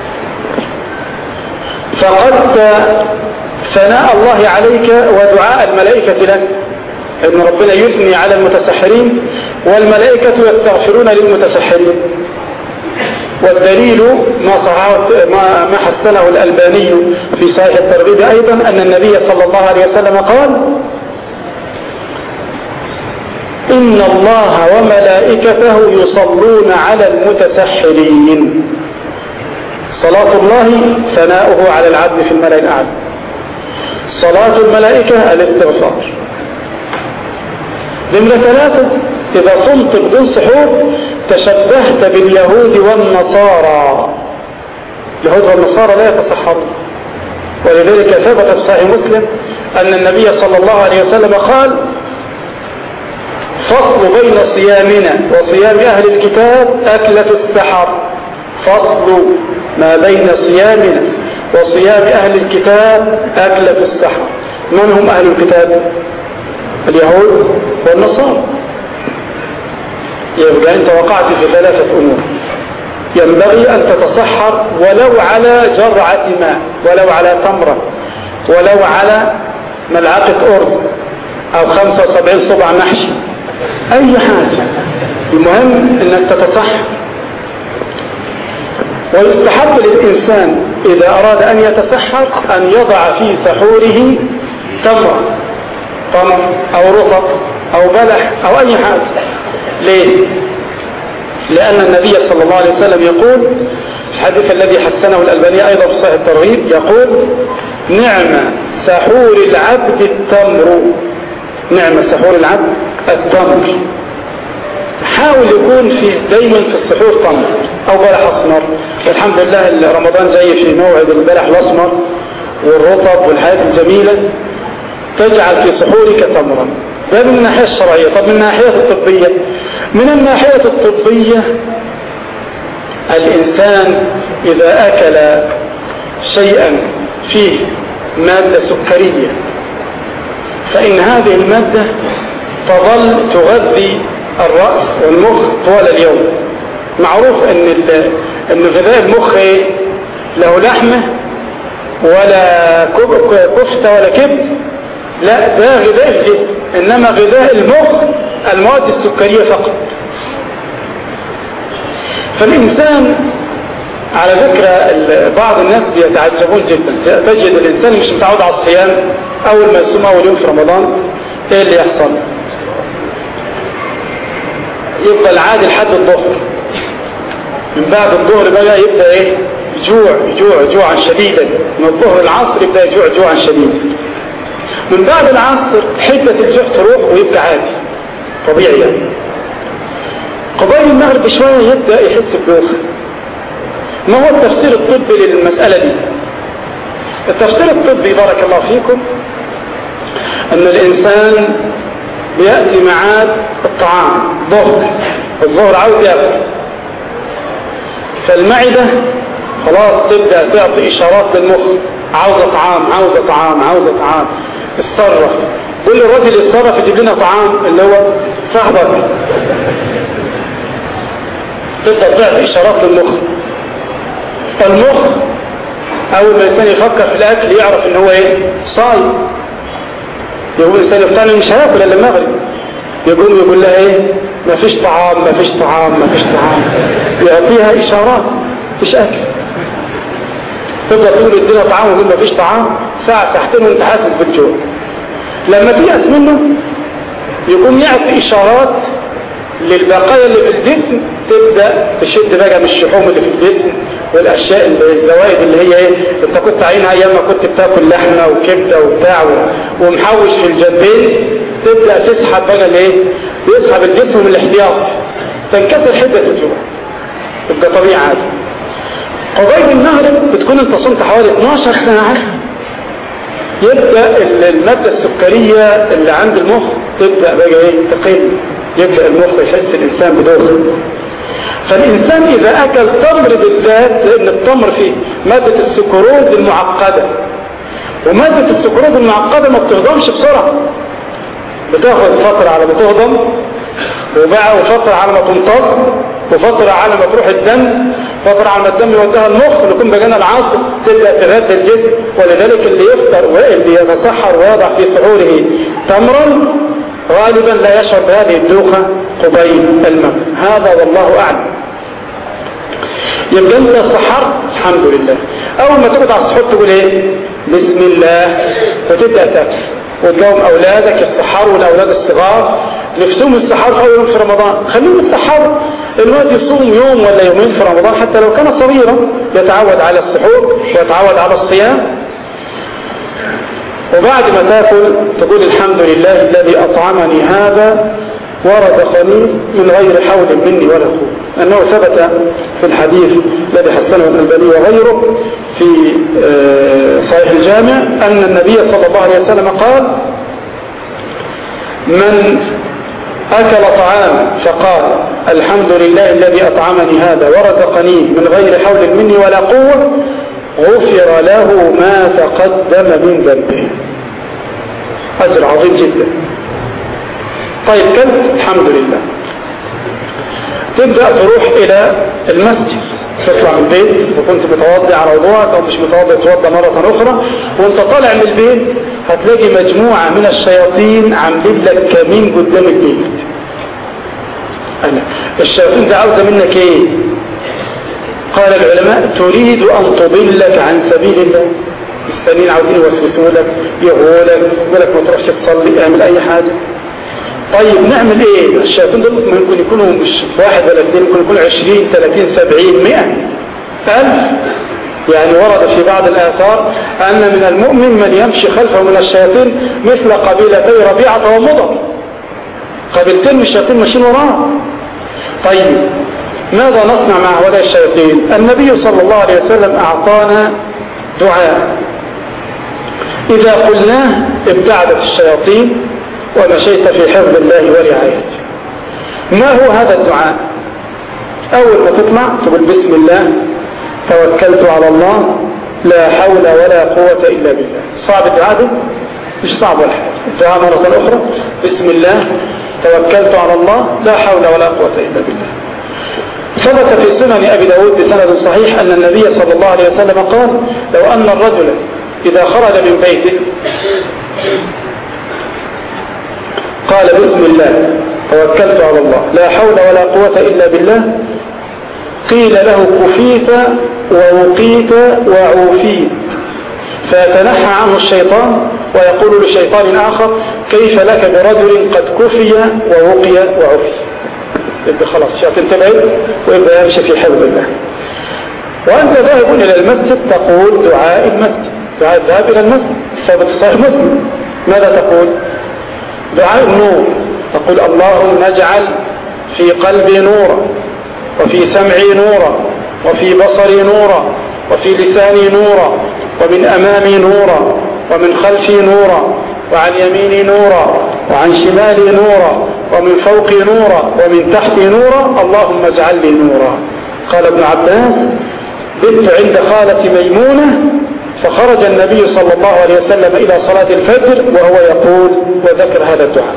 فقدت ثناء الله عليك ودعاء الملائكة لك، إن ربنا يثني على المتسحرين والملائكة يستغفرون للمتسحرين. والدليل ما ما ما حسنه الألباني في صحيح الترغيب أيضا أن النبي صلى الله عليه وسلم قال إن الله وملائكته يصلون على المتسحرين. صلاة الله ثناؤه على العبد في الملأ الأعلى، صلاة الملائكة الاستغفار. نمرة ثلاثة إذا صمت بدون سحور تشبهت باليهود والنصارى. اليهود والنصارى لا يتسحرون، ولذلك ثبت في صحيح مسلم أن النبي صلى الله عليه وسلم قال فصل بين صيامنا وصيام أهل الكتاب أكلة السحر. فصل ما بين صيامنا وصيام أهل الكتاب أكلة السحر. من هم أهل الكتاب؟ اليهود والنصارى. يبقى أنت وقعت في ثلاثة أمور. ينبغي أن تتصحر ولو على جرعة ماء، ولو على تمرة، ولو على ملعقة أرز أو خمسة وسبعين صبع محشي، أي حاجة، المهم أنك تتصحر. ويستحب للإنسان إذا أراد أن يتسحر أن يضع في سحوره تمرة، تمر أو رطب أو بلح أو أي حاجة. ليه؟ لأن النبي صلى الله عليه وسلم يقول في الحديث الذي حسنه الألباني أيضا في صحيح الترغيب، يقول نعم سحور العبد التمر. نعم سحور العبد التمر. حاول يكون في دايما في السحور تمر أو بلح أسمر. والحمد لله رمضان جاي في موعد البلح الأسمر والرطب والحاجات الجميلة، تجعل في سحورك تمرا. ده من الناحية الشرعية. طب من الناحية الطبية، من الناحية الطبية الإنسان إذا أكل شيئا فيه مادة سكرية فإن هذه المادة تظل تغذي الرأس والمخ طوال اليوم. معروف ان ان غذاء المخ ايه؟ له لحمه ولا كفتة ولا كبد، لا ده غذاء الجسم، انما غذاء المخ المواد السكرية فقط. فالانسان على فكرة بعض الناس بيتعجبون جدا، تجد الانسان مش متعود على الصيام، اول ما يصوم اول يوم في رمضان ايه اللي يحصل؟ يبقى العادي لحد الظهر، من بعد الظهر بقى يبدأ ايه؟ جوع جوع جوعا شديدا، من الظهر العصر يبدأ يجوع جوعا شديدا، من بعد العصر حدة الجوع تروح ويبقى عادي طبيعي يعني. قبيل المغرب بشوية يبدأ يحس بدوخة. ما هو التفسير الطبي للمسألة دي؟ التفسير الطبي بارك الله فيكم أن الإنسان بيأتي معاد الطعام ظهر، الظهر عاوز يأكل، فالمعدة خلاص تبدأ تعطي إشارات للمخ، عاوزة طعام عاوزة طعام عاوزة طعام، اتصرف. كل الراجل يتصرف يجيب لنا طعام اللي هو صاحبك، تبدأ تعطي إشارات للمخ. المخ أول ما الإنسان يفكر في الأكل يعرف إن هو إيه؟ صايم. يقول الإنسان الثاني مش هياكل إلا المغرب، يقول يقول لها إيه؟ ما فيش طعام ما فيش طعام ما فيش طعام، يعطيها إشارات مفيش أكل. تبدأ تقول ادينا طعام ويقول ما فيش طعام، ساعة ساعتين وانت حاسس بالجوع. لما تيأس منه يقوم يعطي إشارات للبقايا اللي في الجسم، تبدأ تشد بقى من الشحوم اللي في الجسم والأشياء اللي الزوائد اللي هي ايه، انت كنت عينها ايام ما كنت بتاكل لحمة وكبدة وبتاع ومحوش في الجنبين، تبدأ تسحب بقى الايه، يسحب الجسم من الاحتياط، تنكسر حدة الجوع، تبقى طبيعي عادي. قبيل المغرب بتكون انت صمت حوالي اثناشر ساعة، يبدأ المادة السكرية اللي عند المخ تبدأ بقى ايه تقل، يبدأ المخ يحس الإنسان بدوخة. فالإنسان إذا أكل تمر بالذات، لأن التمر فيه مادة السكروز المعقدة، ومادة السكروز المعقدة ما بتهضمش بسرعة، بتاخد فترة على ما تهضم، وبقى وفترة على ما تمتص، وفترة على ما تروح الدم، فترة على ما الدم يوديها المخ، ونكون بجانا العصر تبدأ تغذى الجسم. ولذلك اللي يفطر واللي يتسحر ويضع في سحوره تمرا غالبا لا يشعر بهذه الدوخة قبيل المغرب، هذا والله أعلم. يبقى انت سحرت الحمد لله، اول ما تقعد على السحور تقول ايه؟ بسم الله، وتبدأ تاكل، وتقوم اولادك يسحروا، والاولاد الصغار نفسهم السحر اول يوم في رمضان، خليهم السحر الوقت يصوم يوم ولا يومين في رمضان حتى لو كان صغيرا، يتعود على السحور ويتعود على الصيام. وبعد ما تاكل تقول الحمد لله الذي أطعمني هذا ورزقني من غير حول مني ولا قوة، أنه ثبت في الحديث الذي حسنه ابن البني وغيره في صحيح الجامع أن النبي صلى الله عليه وسلم قال: من أكل طعام فقال الحمد لله الذي أطعمني هذا ورزقني من غير حول مني ولا قوة، غفر له ما تقدم من ذنبه. أجر عظيم جدا. طيب كنت الحمد لله، تبدأ تروح إلى المسجد، تطلع من البيت إذا كنت متوضي على وضوءك أو مش متوضي توضى مرة أخرى، وانت طالع من البيت هتلاقي مجموعة من الشياطين عاملين لك كمين قدام البيت. أنا الشياطين ده عاوزة منك إيه؟ قال العلماء: تريد أن تضلك عن سبيل الله. الثانيين عاوزين يوسوسوا لك، يغولك، يقول لك ما تروحش تصلي، اعمل أي حاجة. طيب نعمل ايه؟ الشياطين دول ممكن يكونوا مش واحد ولا اثنين، ممكن يكونوا عشرين ثلاثين سبعين مئة ألف. يعني ورد في بعض الآثار أن من المؤمن من يمشي خلفه من الشياطين مثل قبيلتي ربيعة ومضر، قبيلتين من الشياطين ماشيين وراه. طيب ماذا نصنع مع هؤلاء الشياطين؟ النبي صلى الله عليه وسلم أعطانا دعاء إذا قلناه ابتعدت الشياطين ومشيت في حفظ الله ورعايته. ما هو هذا الدعاء؟ أول ما تطلع تقول بسم الله توكلت على الله لا حول ولا قوة إلا بالله. صعب الدعاء ده؟ مش صعب ولا حاجة. الدعاء مرة أخرى: بسم الله توكلت على الله لا حول ولا قوة إلا بالله. ثبت في سنن أبي داود بسند صحيح أن النبي صلى الله عليه وسلم قال لو أن الرجل إذا خرج من بيته قال بسم الله توكلت على الله لا حول ولا قوة إلا بالله قيل له كفيت ووقيت وعوفيت، فيتنحى عنه الشيطان ويقول لشيطان آخر كيف لك برجل قد كفي ووقي وعفي. يبقى خلاص الشيطان تبعد ويبقى يمشي في حفظ الله. وأنت ذاهب إلى المسجد تقول دعاء المسجد، دعاء الذهاب إلى المسجد ثابت في صحيح مسلم. ماذا تقول؟ دعاء النور، تقول اللهم اجعل في قلبي نورا وفي سمعي نورا وفي بصري نورا وفي لساني نورا ومن أمامي نورا ومن خلفي نورا وعن يميني نورا وعن شمالي نورا ومن فوقي نورا ومن تحتي نورا اللهم اجعل لي نورا. قال ابن عباس بنت عند خالة ميمونة فخرج النبي صلى الله عليه وسلم إلى صلاة الفجر وهو يقول وذكر هذا الدعاء.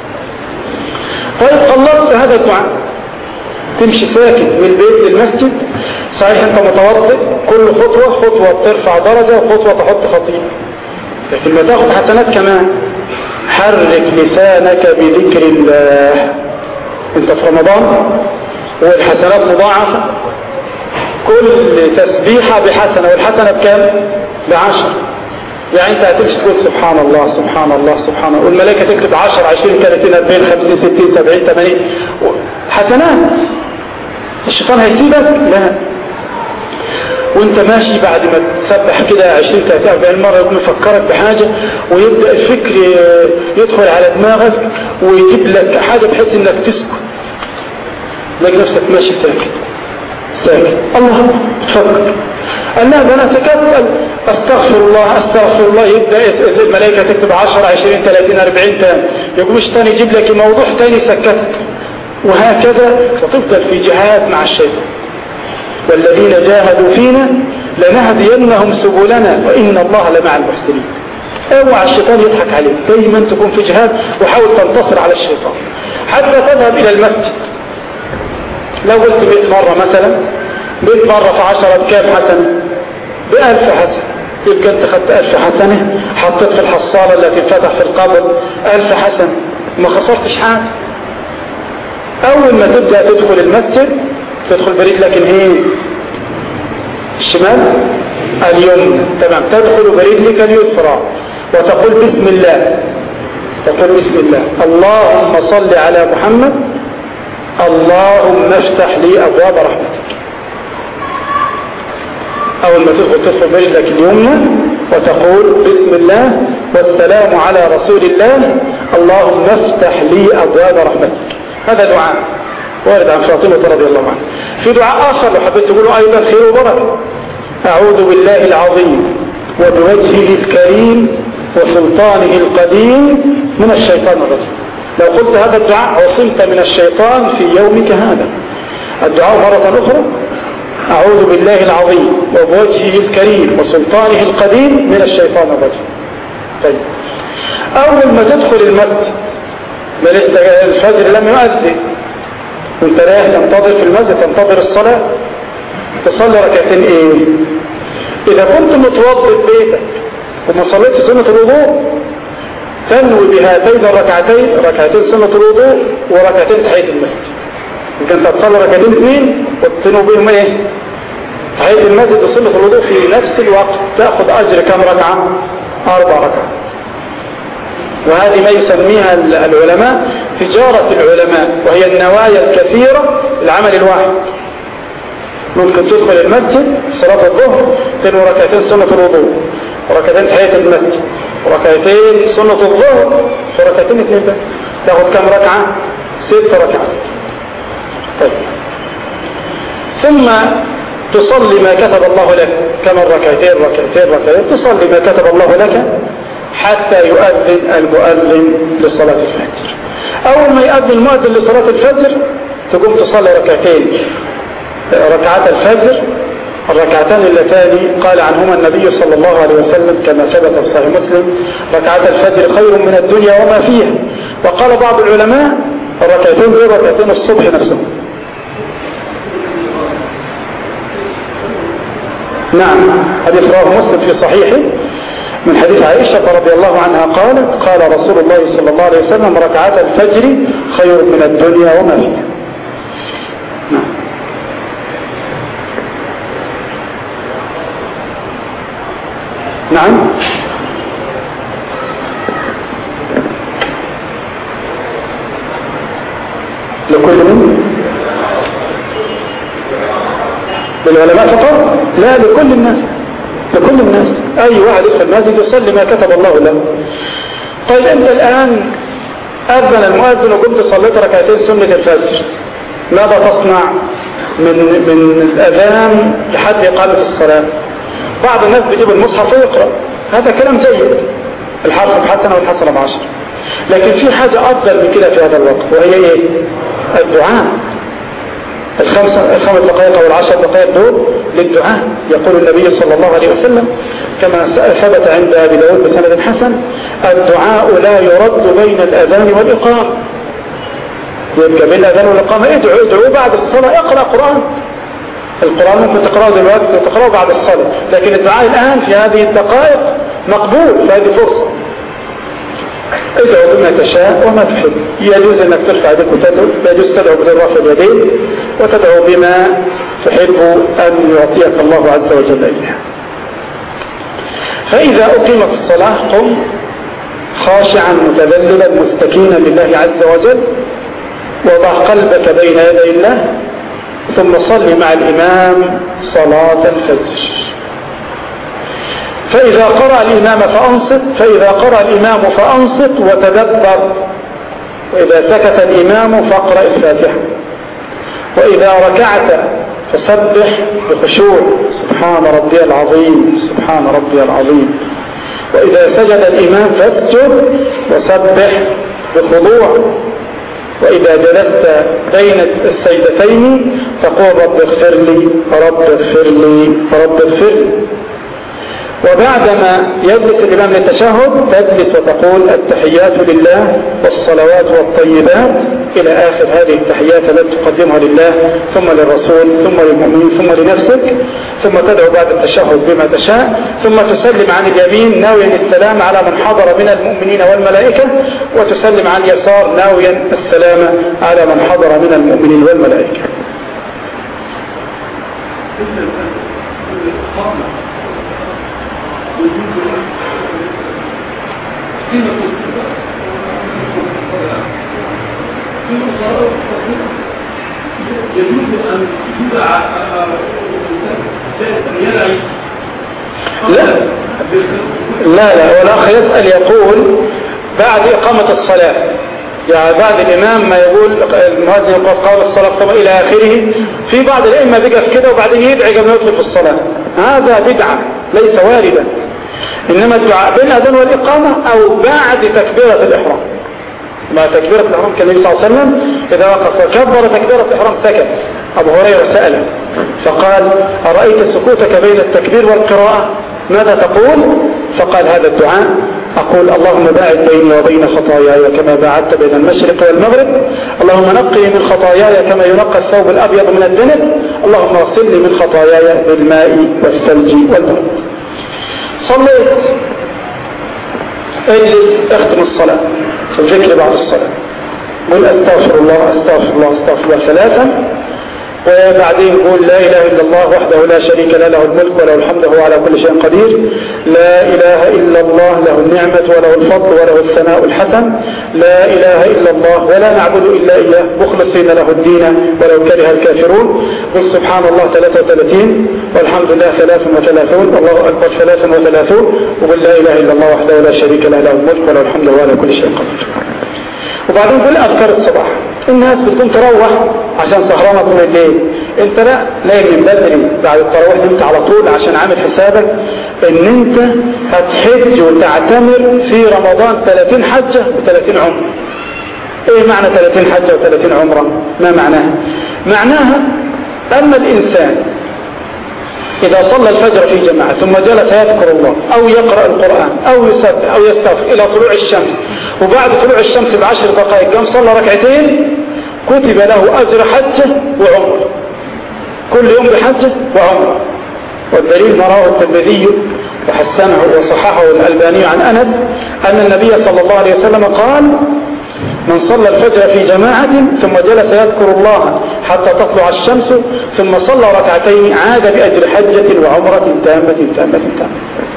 طيب خلصت هذا الدعاء تمشي ساكت من البيت للمسجد، صحيح انت متوضئ كل خطوة خطوة ترفع درجة وخطوة تحط خطيئة، لكن ما تاخد حسنات كمان. حرك لسانك بذكر الله. انت في رمضان والحسنات مضاعفة، كل تسبيحة بحسنة والحسنة بكام؟ بعشر. يعني انت هتمشي تقول سبحان الله سبحان الله سبحان الله والملائكة تكتب عشر عشرين ثلاثين أربعين خمسين ستين سبعين ثمانين حسنات. الشيطان هيسيبك؟ لا. وانت ماشي بعد ما تسبح كده عشرين ثلاثين أربعين مرة يقوم يفكرك بحاجة ويبدأ الفكر يدخل على دماغك ويجيب لك حاجة بحيث انك تسكت، لقى نفسك ماشي ساكت ساكت. الله تفكر أنها أنا سكت أستغفر الله أستغفر الله، يبدأ الملائكة تكتب عشر عشرين ثلاثين أربعين تاني، يقومش تاني يجيب لك موضوع تاني سكتك، وهكذا فتفضل في جهاد مع الشيطان. والذين جاهدوا فينا لنهدينهم سبلنا وإن الله لمع المحسنين. اوعى الشيطان يضحك عليك، دايما تكون في جهاد وحاول تنتصر على الشيطان حتى تذهب إلى المسجد. لو قلت مئة مرة مثلا، مئة مرة في عشرة بكام حسنة؟ بألف حسنة. يبقى انت خدت ألف حسنة، حطيت في الحصالة التي فتح في القبر ألف حسنة، ما خسرتش حاجة. أول ما تبدأ تدخل المسجد تدخل برجلك اليمين الشمال اليمنى، تمام، تدخل برجلك اليسرى وتقول بسم الله، تقول بسم الله اللهم صل على محمد اللهم افتح لي أبواب رحمتك. أول ما تدخل تدخل برجلك اليمنى وتقول بسم الله والسلام على رسول الله اللهم افتح لي أبواب رحمتك. هذا دعاء وارد عن فاطمة رضي الله عنها. في دعاء آخر لو حبيت تقوله أيضا خير وبركة، أعوذ بالله العظيم وبوجهه الكريم وسلطانه القديم من الشيطان الرجيم. لو قلت هذا الدعاء عصمت من الشيطان في يومك هذا. الدعاء مرة أخرى أعوذ بالله العظيم وبوجهه الكريم وسلطانه القديم من الشيطان الرجيم. طيب أول ما تدخل المسجد لسه الفجر لم يؤذن وانت رايح تنتظر في المسجد تنتظر الصلاة، تصلي ركعتين ايه؟ إذا كنت متوضئ بيتك وما صليتش سنة الوضوء تنوي بهاتين الركعتين ركعتين سنة الوضوء وركعتين تحية المسجد. يمكن انت تصلي ركعتين اثنين وتنوي بهم ايه؟ تحية المسجد وسنة الوضوء في نفس الوقت، تأخذ أجر كم ركعة؟ أربع ركعات. وهذه ما يسميها العلماء تجارة العلماء، وهي النوايا الكثيرة العمل الواحد. ممكن تدخل المسجد صلاة الظهر تنوي ركعتين سنة الوضوء وركعتين تحية المسجد وركعتين سنة الظهر وركعتين اثنين بس، تاخذ كم ركعة؟ ست ركعات. طيب ثم تصلي ما كتب الله لك، كما ركعتين ركعتين ركعتين تصلي ما كتب الله لك حتى يؤذن المؤذن لصلاة الفجر. أول ما يؤذن المؤذن لصلاة الفجر تقوم تصلي ركعتين ركعات الفجر، الركعتان اللتان قال عنهما النبي صلى الله عليه وسلم كما ثبت في صحيح مسلم ركعات الفجر خير من الدنيا وما فيها. وقال بعض العلماء الركعتين دول ركعتين الصبح نفسهم. نعم، حديث رواه مسلم في صحيحه من حديث عائشة رضي الله عنها قالت قال رسول الله صلى الله عليه وسلم ركعات الفجر خير من الدنيا وما فيها. نعم. نعم لكل من للعلماء فقط؟ لا، لكل الناس، لكل الناس. اي واحد يدخل المسجد يصلي ما كتب الله له. طيب انت الان اذن المؤذن وقمت صليت ركعتين سنة الفجر، ماذا تصنع من من الاذان لحد اقامة الصلاة؟ بعض الناس بيجيب المصحف ويقرأ، هذا كلام جيد، الحرف بحسنة والحسنة بعشر. لكن في حاجة افضل من كده في هذا الوقت، وهي ايه؟ الدعاء. الخمس الخمس دقائق او العشر دقائق دول للدعاء. يقول النبي صلى الله عليه وسلم كما ثبت عند ابي داود بسند حسن: الدعاء لا يرد بين الاذان والاقامه. يبقى بين الاذان والاقامه ادعوا ادعوا بعد الصلاه، اقرا قران. القران ممكن تقراه دلوقتي تقراه بعد الصلاه، لكن الدعاء الان في هذه الدقائق مقبول، في هذه فرصه. ادعو بما تشاء وما تحب. يجوز انك ترفع يدك وتدعو، يجوز تدعو بدون رفع اليدين، وتدعو بما تحب ان يعطيك الله عز وجل اياه. فاذا اقيمت الصلاه قم خاشعا متذللا مستكينا لله عز وجل، وضع قلبك بين يدي الله، ثم صل مع الامام صلاه الفجر. فإذا قرأ الإمام فأنصت فإذا قرأ الإمام فأنصت وتدبر، وإذا سكت الإمام فاقرأ الفاتحة، وإذا ركعت فسبح بخشوع سبحان ربي العظيم سبحان ربي العظيم، وإذا سجد الإمام فاسجد وسبح بخضوع، وإذا جلست بين السجدتين تقول رب اغفر لي رب اغفر لي رب اغفر لي. وبعدما يجلس الإمام للتشهد تجلس وتقول التحيات لله والصلوات والطيبات إلى آخر هذه التحيات التي تقدمها لله ثم للرسول ثم للمؤمنين ثم لنفسك، ثم تدعو بعد التشهد بما تشاء، ثم تسلم عن اليمين ناويا السلام على من حضر من المؤمنين والملائكة، وتسلم عن اليسار ناويا السلام على من حضر من المؤمنين والملائكة. لا لا لا والأخ يسأل يقول بعد إقامة الصلاة، يعني بعد الإمام ما يقول المؤذن يقول قال الصلاة طبعا إلى آخره، في بعض الأئمة بيقف كده وبعدين يدعي قبل ما يدخل في الصلاة، هذا بدعة ليس واردا. إنما الدعاء بين الأذان والإقامة أو بعد تكبيرة الإحرام. ما تكبيرة الإحرام كان النبي صلى الله عليه وسلم إذا وقف وكبر تكبيرة الإحرام سكت. أبو هريرة سأله فقال أرأيت سكوتك بين التكبير والقراءة ماذا تقول؟ فقال هذا الدعاء: أقول اللهم باعد بيني وبين خطاياي كما باعدت بين المشرق والمغرب، اللهم نقني من خطاياي كما ينقى الثوب الأبيض من الدنس، اللهم اغسلني من خطاياي بالماء والثلج والبرد. صليت اجلس اختم الصلاة، الذكر بعد الصلاة، قل استغفر الله استغفر الله استغفر الله ثلاثا، وبعدين قول لا إله إلا الله وحده لا شريك له له الملك وله الحمد وهو على كل شيء قدير، لا إله إلا الله له النعمة وله الفضل وله الثناء الحسن، لا إله إلا الله ولا نعبد إلا إياه مخلصين له الدين ولو كره الكافرون. قل سبحان الله ثلاثة وثلاثين والحمد لله ثلاث وثلاثون والله أكبر ثلاث وثلاثون، وقل لا إله إلا الله وحده لا شريك له له الملك وله الحمد وهو على كل شيء قدير. وبعدين قل أذكار الصباح. الناس بتكون تروح عشان سهرانة طول الليل، انت لا لاقي من بدري بعد التراويح انت على طول عشان عامل حسابك ان انت هتحج وتعتمر في رمضان ثلاثين حجة وثلاثين عمرة. ايه معنى ثلاثين حجة وثلاثين عمرة؟ ما معناها؟ معناها ان الانسان إذا صلى الفجر في جماعة ثم جلس يذكر الله أو يقرأ القرآن أو يسبح أو يستغفر إلى طلوع الشمس، وبعد طلوع الشمس بعشر دقائق قام صلى ركعتين، كتب له أجر حجة وعمره، كل يوم بحجة وعمره. والدليل ما رواه الترمذي وحسنه وصححه الألباني عن أنس أن النبي صلى الله عليه وسلم قال: من صلى الفجر في جماعة ثم جلس يذكر الله حتى تطلع الشمس ثم صلى ركعتين عاد بأجر حجة وعمرة تامة تامة تامة.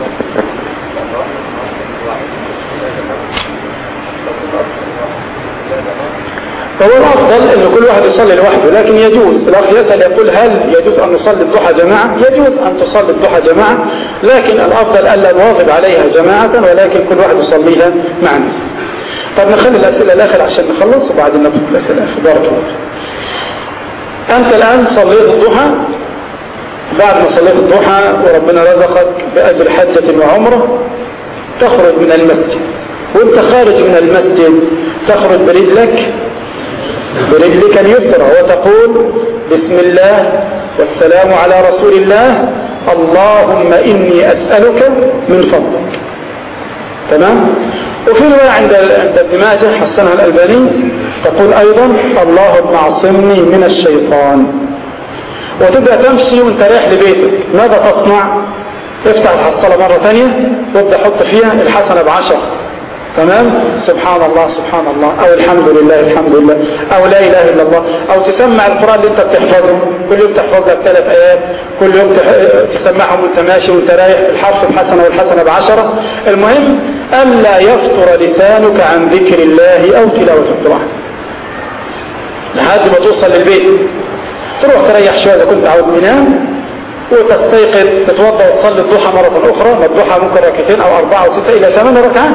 فهو الأفضل أن كل واحد يصلي لوحده، لكن يجوز. الأخ يسأل يقول: هل يجوز أن نصلي الضحى جماعة؟ يجوز أن تصلي الضحى جماعة، لكن الأفضل ألا نواظب عليها جماعة، ولكن كل واحد يصليها مع نفسه. طب نخلي الأسئلة الآخر عشان نخلص وبعدين ندخل الأسئلة الآخر. بارك الله. أنت الآن صليت الضحى، بعد ما صليت الضحى وربنا رزقك بأجر حجة وعمرة، تخرج من المسجد، وانت خارج من المسجد تخرج برجلك برجلك اليسرى وتقول: بسم الله والسلام على رسول الله، اللهم إني أسألك من فضلك. تمام؟ وفي رواية عند عند ابن ماجه حسنها الألباني تقول أيضا: اللهم اعصمني من الشيطان. وتبدأ تمشي وانت رايح لبيتك، ماذا تصنع؟ افتح الحصالة مرة ثانية وابدأ حط فيها الحسنة بعشر. تمام؟ سبحان الله سبحان الله، أو الحمد لله الحمد لله، أو لا إله إلا الله، أو تسمع القرآن اللي انت بتحفظه، كل يوم تحفظ لك ثلاث آيات، كل يوم تسمعهم وانت ماشي وانت رايح، الحرف الحسنة والحسنة بعشرة. المهم ألا يفطر لسانك عن ذكر الله أو تلاوة القرآن لحد ما توصل للبيت. تروح تريح شوية إذا كنت عاوز تنام، وتستيقظ تتوضأ وتصلي الضحى مرة أخرى. الضحى ممكن ركعتين أو أربعة أو ستة إلى ثمان ركعات،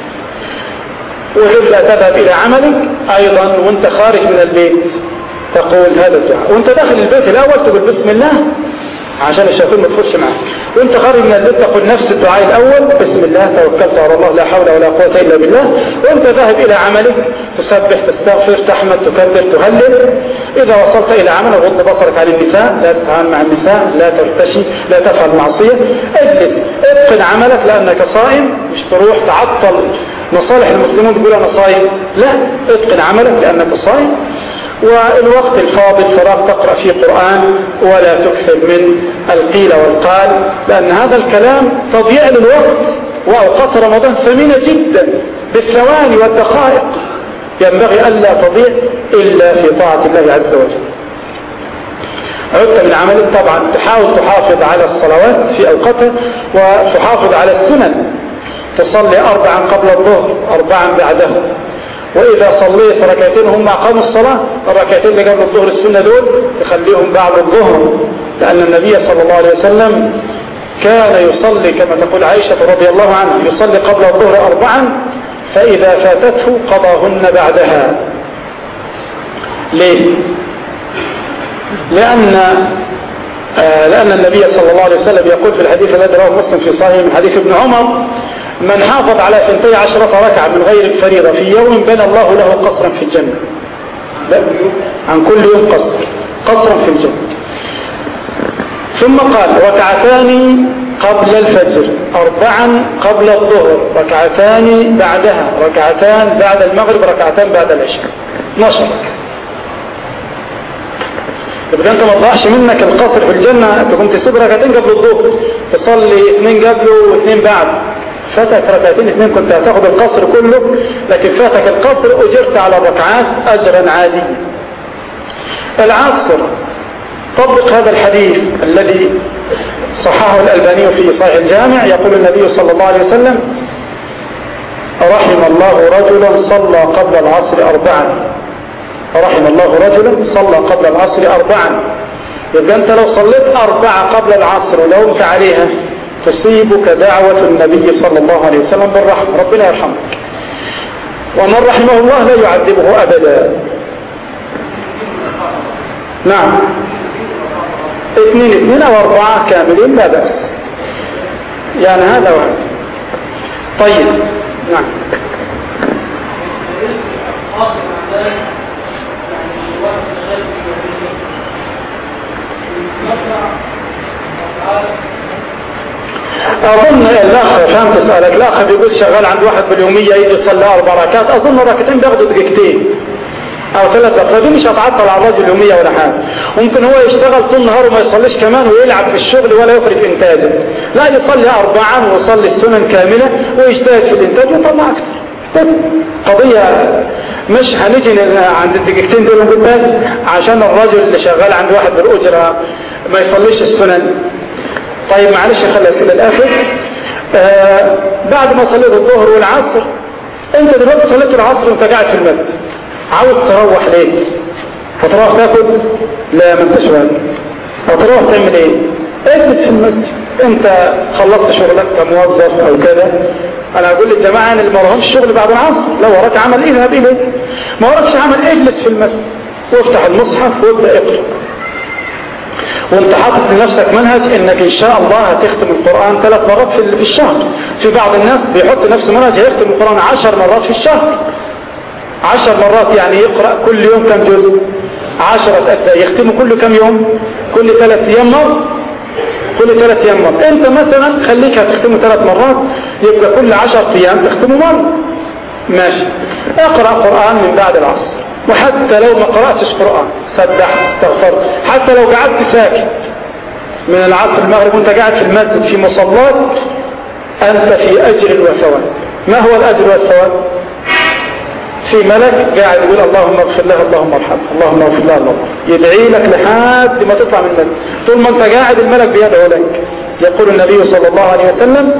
وتبدأ تذهب إلى عملك أيضا وانت خارج من البيت تقول هذا الدعاء. وانت داخل البيت الأول تقول بسم الله عشان الشيطان ما تخش معك، وانت خارج من البيت تقول نفس الدعاء الأول: بسم الله توكلت على الله لا حول ولا قوة إلا بالله. وانت ذاهب إلى عملك تسبح تستغفر تحمد تكبر تهلل. إذا وصلت إلى عمل غض بصرك عن النساء، لا تتعامل مع النساء، لا ترتشي، لا تفعل معصية، اجلس اتقن عملك لأنك صائم، مش تروح تعطل مصالح المسلمين تقول أنا صائم، لا، اتقن عملك لأنك صائم. والوقت الفاضل فراغ تقرأ فيه قرآن، ولا تكثر من القيل والقال، لأن هذا الكلام تضييع للوقت. وأوقات رمضان ثمينة جدا بالثواني والدقائق، ينبغي ألا تضيع إلا في طاعة الله عز وجل. عدت من عملك طبعا تحاول تحافظ على الصلوات في أوقاتها، وتحافظ على السنن، تصلي أربعا قبل الظهر أربعا بعده. وإذا صليت ركعتين هم أقاموا الصلاة، الركعتين اللي قبل الظهر السنة دول تخليهم بعد الظهر، لأن النبي صلى الله عليه وسلم كان يصلي كما تقول عائشة رضي الله عنها يصلي قبل الظهر أربعا، فإذا فاتته قضاهن بعدها. ليه؟ لأن آه لأن النبي صلى الله عليه وسلم يقول في الحديث الذي رواه مسلم في صحيح من حديث ابن عمر: من حافظ على ثنتي عشرة ركعة من غير الفريضة في يوم بنى الله له قصرا في الجنة. لا، عن كل يوم قصر قصرا في الجنة. ثم قال: ركعتان قبل الفجر أربعا قبل الظهر ركعتان بعدها ركعتان بعد المغرب ركعتان بعد العشاء، اثناشر ركعة. إذا أنت ما تضيعش منك القصر في الجنة، أنت كنت تسيب ركعتين قبل الظهر تصلي اثنين قبله واثنين بعد، فاتك ركعتين اثنين كنت هتاخد القصر كله، لكن فاتك القصر أجرت على الركعات أجرا عاديا. العصر طبق هذا الحديث الذي صححه الألباني في صحيح الجامع، يقول النبي صلى الله عليه وسلم: رحم الله رجلا صلى قبل العصر أربعا رحم الله رجلا صلى قبل العصر أربعا. يبقى أنت لو صليت أربعة قبل العصر ولو أنت عليها تصيبك دعوة النبي صلى الله عليه وسلم بالرحمة، ربنا يرحمك. ومن رحمه الله لا يعذبه أبدا. نعم، اثنين اثنين أو أربعة كاملين لا بأس، يعني هذا واحد. طيب، نعم. اظن الاخ فهمت سؤالك. الاخ بيقول شغال عند واحد باليوميه يجي يصلي اربع ركعات، اظن ركعتين بياخدوا دقيقتين او ثلاث دقائق، دي مش هتعطل على الرجل اليوميه ولا حاجه. ممكن هو يشتغل طول النهار وما يصليش كمان ويلعب في الشغل ولا يخرج انتاجه، لا يصلي اربعا ويصلي السنن كامله ويجتهد في الانتاج ويطلع اكثر. بس قضيه مش هنيجي عند الدقيقتين دول نقول بس عشان الرجل اللي شغال عند واحد بالاجره ما يصليش السنن. طيب معلش خلي الى الاخر. آه بعد ما صليت الظهر والعصر، انت دلوقتي صليت العصر وانت قاعد في المسجد، عاوز تروح ليه؟ هتروح تاكل؟ لا ما انتش واجب. هتروح تعمل ايه؟ اجلس في المسجد. انت خلصت شغلك كموظف او كده. انا اقول للجماعه اللي ما وراهمش شغل بعد العصر، لو وراك عمل اذهب اليه، ما وراكش عمل اجلس في المسجد وافتح المصحف وابدا اقرا. وانت حاطط لنفسك منهج انك ان شاء الله هتختم القرآن ثلاث مرات في الشهر. في بعض الناس بيحط نفسه منهج هيختم القرآن عشر مرات في الشهر. عشر مرات يعني يقرأ كل يوم كم جزء؟ عشرة أجزاء. يختمه كل كم يوم؟ كل ثلاث ايام مرة. كل ثلاث ايام مرة. انت مثلا خليك هتختمه ثلاث مرات، يبقى كل عشر ايام تختمه مرة. ماشي. اقرأ قرآن من بعد العصر، وحتى لو ما قرأتش قرآن سبحت استغفرت، حتى لو قعدت ساكت من العصر المغرب وانت قاعد في المسجد في مصلات، انت في اجر وثواب. ما هو الاجر والثواب؟ في ملك قاعد يقول اللهم اغفر له اللهم ارحمه اللهم اغفر له اللهم يدعي لك لحد ما تطلع من المسجد. طول ما انت قاعد الملك بيدعو لك. يقول النبي صلى الله عليه وسلم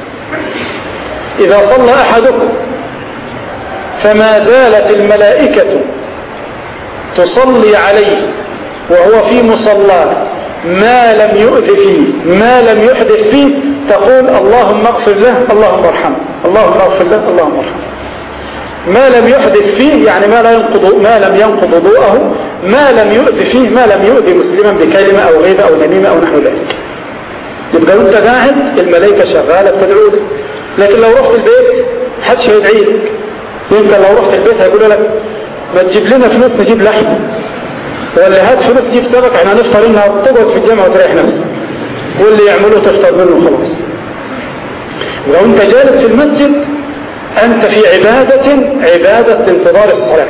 اذا صلى احدكم فما زالت الملائكة تصلي عليه وهو في مصلاه ما لم يؤذ فيه ما لم يحدث فيه، تقول اللهم اغفر له اللهم ارحمه اللهم اغفر له اللهم ارحمه. ما لم يحدث فيه يعني ما لا ينقض ما لم ينقض وضوءه، ما لم يؤذ فيه ما لم يؤذي مسلما بكلمة او غيبة او نميمة او نحو ذلك. يبقى انت قاعد الملائكة شغالة بتدعو لك. لكن لو رحت البيت حدش هيدعي لك. يمكن لو رحت البيت هيقولوا لك ما تجيب لنا فلوس نجيب لحم، ولا هات فلوس تجيب سمك، احنا هنفطر انها تقعد في الجامعة وتريح نفسك، واللي يعملوا تفطر منه خلاص. ولو انت جالس في المسجد انت في عبادة عبادة انتظار الصلاة.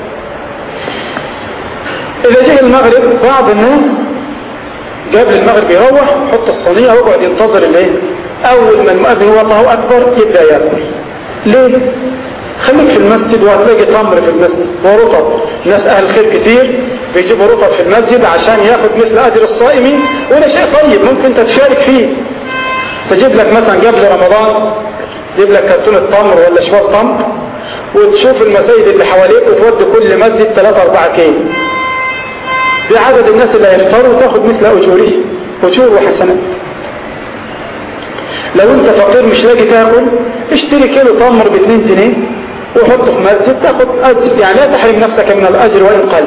اذا جاء المغرب بعض الناس قبل المغرب يروح حط الصينية ويقعد ينتظر الليل، اول ما المؤذن هو الله اكبر يبدأ ياكل. ليه؟ خليك في المسجد وهتلاقي تمر في المسجد ورطب. ناس اهل خير كتير بيجيبوا رطب في المسجد عشان ياخد مثل اجر الصائمين، وده شيء طيب ممكن تتشارك فيه. تجيب لك مثلا قبل رمضان تجيب لك كرتونة تمر ولا شوال تمر، وتشوف المساجد اللي حواليك وتودي كل مسجد ثلاثة أربعة كيلو بعدد الناس اللي هيفطروا وتاخد مثل اجوره اجور وحسنات. لو انت فقير مش لاقي تاكل اشتري كيلو تمر باثنين جنيه وحطه في مسجد تاخد اجر، يعني لا تحرم نفسك من الاجر وان قل.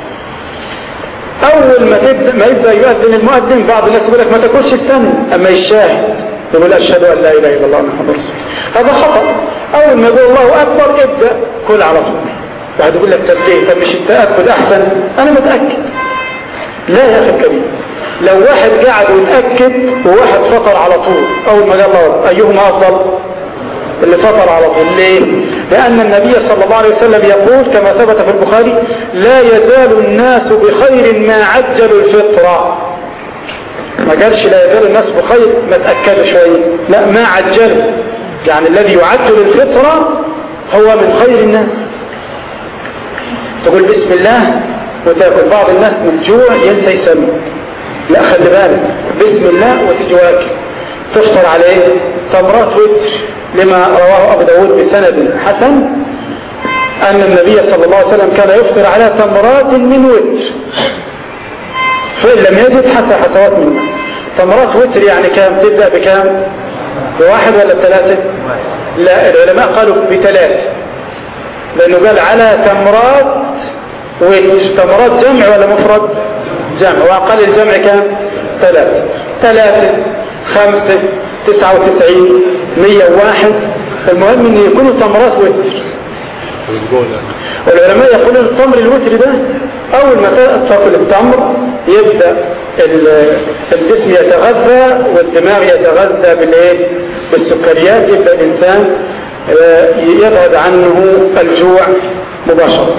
اول ما تبدا ما يبدا يؤذن المؤذن بعض الناس يقول لك ما تاكلش استنى اما يشاهد يقول اشهد ان لا اله الا الله محمد رسول الله. هذا خطا. اول ما يقول الله اكبر ابدا كل على طول. واحد يقول لك طب ليه؟ طب مش التاكد احسن؟ انا متاكد. لا يا اخي الكريم، لو واحد قاعد ويتاكد وواحد فطر على طول، اول ما قال الله ايهما افضل؟ اللي فطر على طول. ليه؟ لأن النبي صلى الله عليه وسلم يقول كما ثبت في البخاري لا يزال الناس بخير ما عجلوا الفطرة. ما قالش لا يزال الناس بخير ما تأكدوا شوية، لا ما عجلوا، يعني الذي يعجل الفطرة هو من خير الناس. تقول بسم الله وتأكل. بعض الناس من الجوع ينسى يسمي، لا خلي بالك بسم الله وتجي واكل تفطر عليه تمرات وتر، لما رواه أبو داود بسند حسن أن النبي صلى الله عليه وسلم كان يفطر على تمرات من وتر، فإن لم يجد حسى حسوات منه. تمرات وتر يعني كام؟ تبدأ بكام؟ بواحد ولا بثلاثة؟ لا العلماء قالوا بثلاثة، لأنه قال على تمرات وتر. تمرات جمع ولا مفرد؟ جمع. وأقل الجمع كام؟ ثلاثة. ثلاثة خمسة تسعة وتسعين مية وواحد، المهم ان يكونوا تمرات وتر. والعلماء يقولون التمر الوتر ده اول ما تاكل التمر يبدأ الجسم يتغذى والدماغ يتغذى بالايه؟ بالسكريات، يبدأ الإنسان يبعد عنه الجوع مباشرة.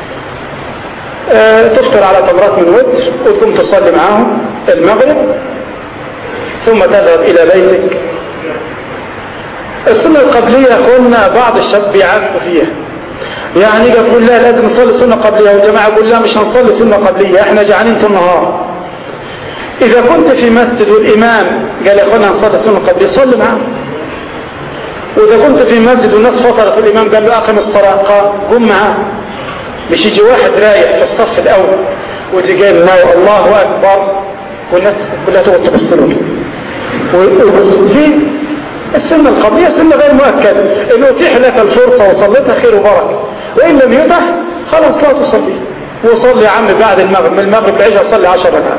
تفطر على تمرات من وتر وتقوم تصلي معاهم المغرب ثم تذهب إلى بيتك. السنة القبلية قلنا بعض الشباب بيعكسوا فيها، يعني يجي تقول لا لازم نصلي سنة قبلية، والجماعة يقول لا مش هنصلي سنة قبلية احنا جعانين طول النهار. إذا كنت في مسجد والإمام قال يا أخوانا هنصلي سنة قبلية صلي معاه، وإذا كنت في مسجد والناس فطرت والإمام قال له أقم الصلاة قم معاه. مش يجي واحد رايح في الصف الأول وتجي الله أكبر والناس كلها تقعد تبص له. وفي السنة القبلية سنة غير مؤكدة، إنه أتيح لك الفرصة وصليتها خير وبركة، وإن لم يتح خلاص لا تصلي، وصلي يا عم بعد المغرب، من المغرب بعيش أصلي عشر ركعات.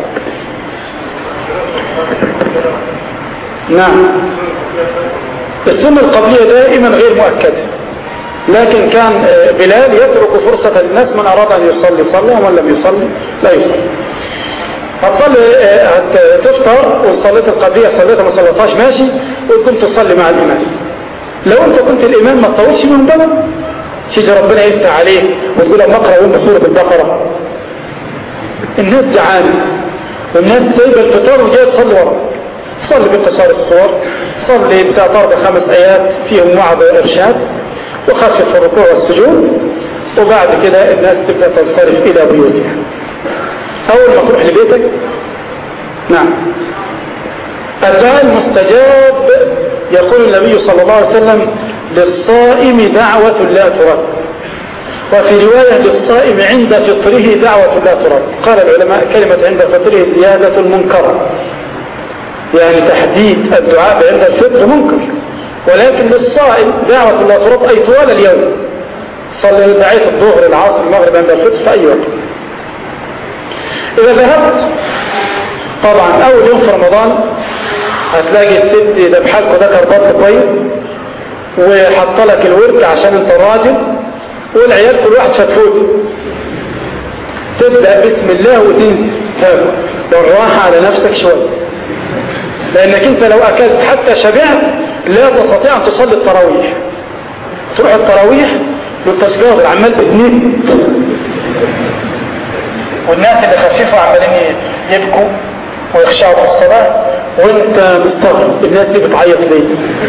نعم السنة القبلية دائما غير مؤكدة، لكن كان بلال يترك فرصة للناس، من أراد أن يصلي صلى ومن لم يصلي لا يصلي. هتصلي هتفطر وصليت القبلية صليتها ما صليتهاش ماشي، وكنت تصلي مع الإمام. لو أنت كنت الإمام ما تطولش من بلد تيجي ربنا يفتح عليك وتقول أما اقرأ وأنت سورة البقرة، الناس جعانة والناس سايبة الفطار وجاية تصلي وراك. صلي باقتصار الصور، صلي بتاع ضرب خمس آيات فيهم وعظ وإرشاد وخفف الركوع والسجود، وبعد كده الناس تبدأ تنصرف إلى بيوتها. أول ما تروح لبيتك نعم الدعاء المستجاب يقول النبي صلى الله عليه وسلم للصائم دعوة لا ترد، وفي رواية للصائم عند فطره دعوة لا ترد. قال العلماء كلمة عند فطره زيادة منكرة، يعني تحديد الدعاء عند الفطر منكر، ولكن للصائم دعوة لا ترد أي طوال اليوم. صلي دعية الظهر العصر المغرب عند الفطر في أي وقت. إذا ذهبت طبعا أول يوم في رمضان هتلاقي الست ذبح لك ذكر بط كويس وحط لك الورك عشان انت راجل، والعيال كل واحد فتفوت. تبدأ بسم الله وتنزل تاكل والراحة على نفسك شوية، لأنك انت لو أكلت حتى شبعت لا تستطيع أن تصلي التراويح. تروح التراويح والتسجيل عمال بتنين، والناس اللي خفيفوا عمالين يبكوا ويخشعوا في الصلاة، وانت مستغرب الناس دي بتعيط ليه؟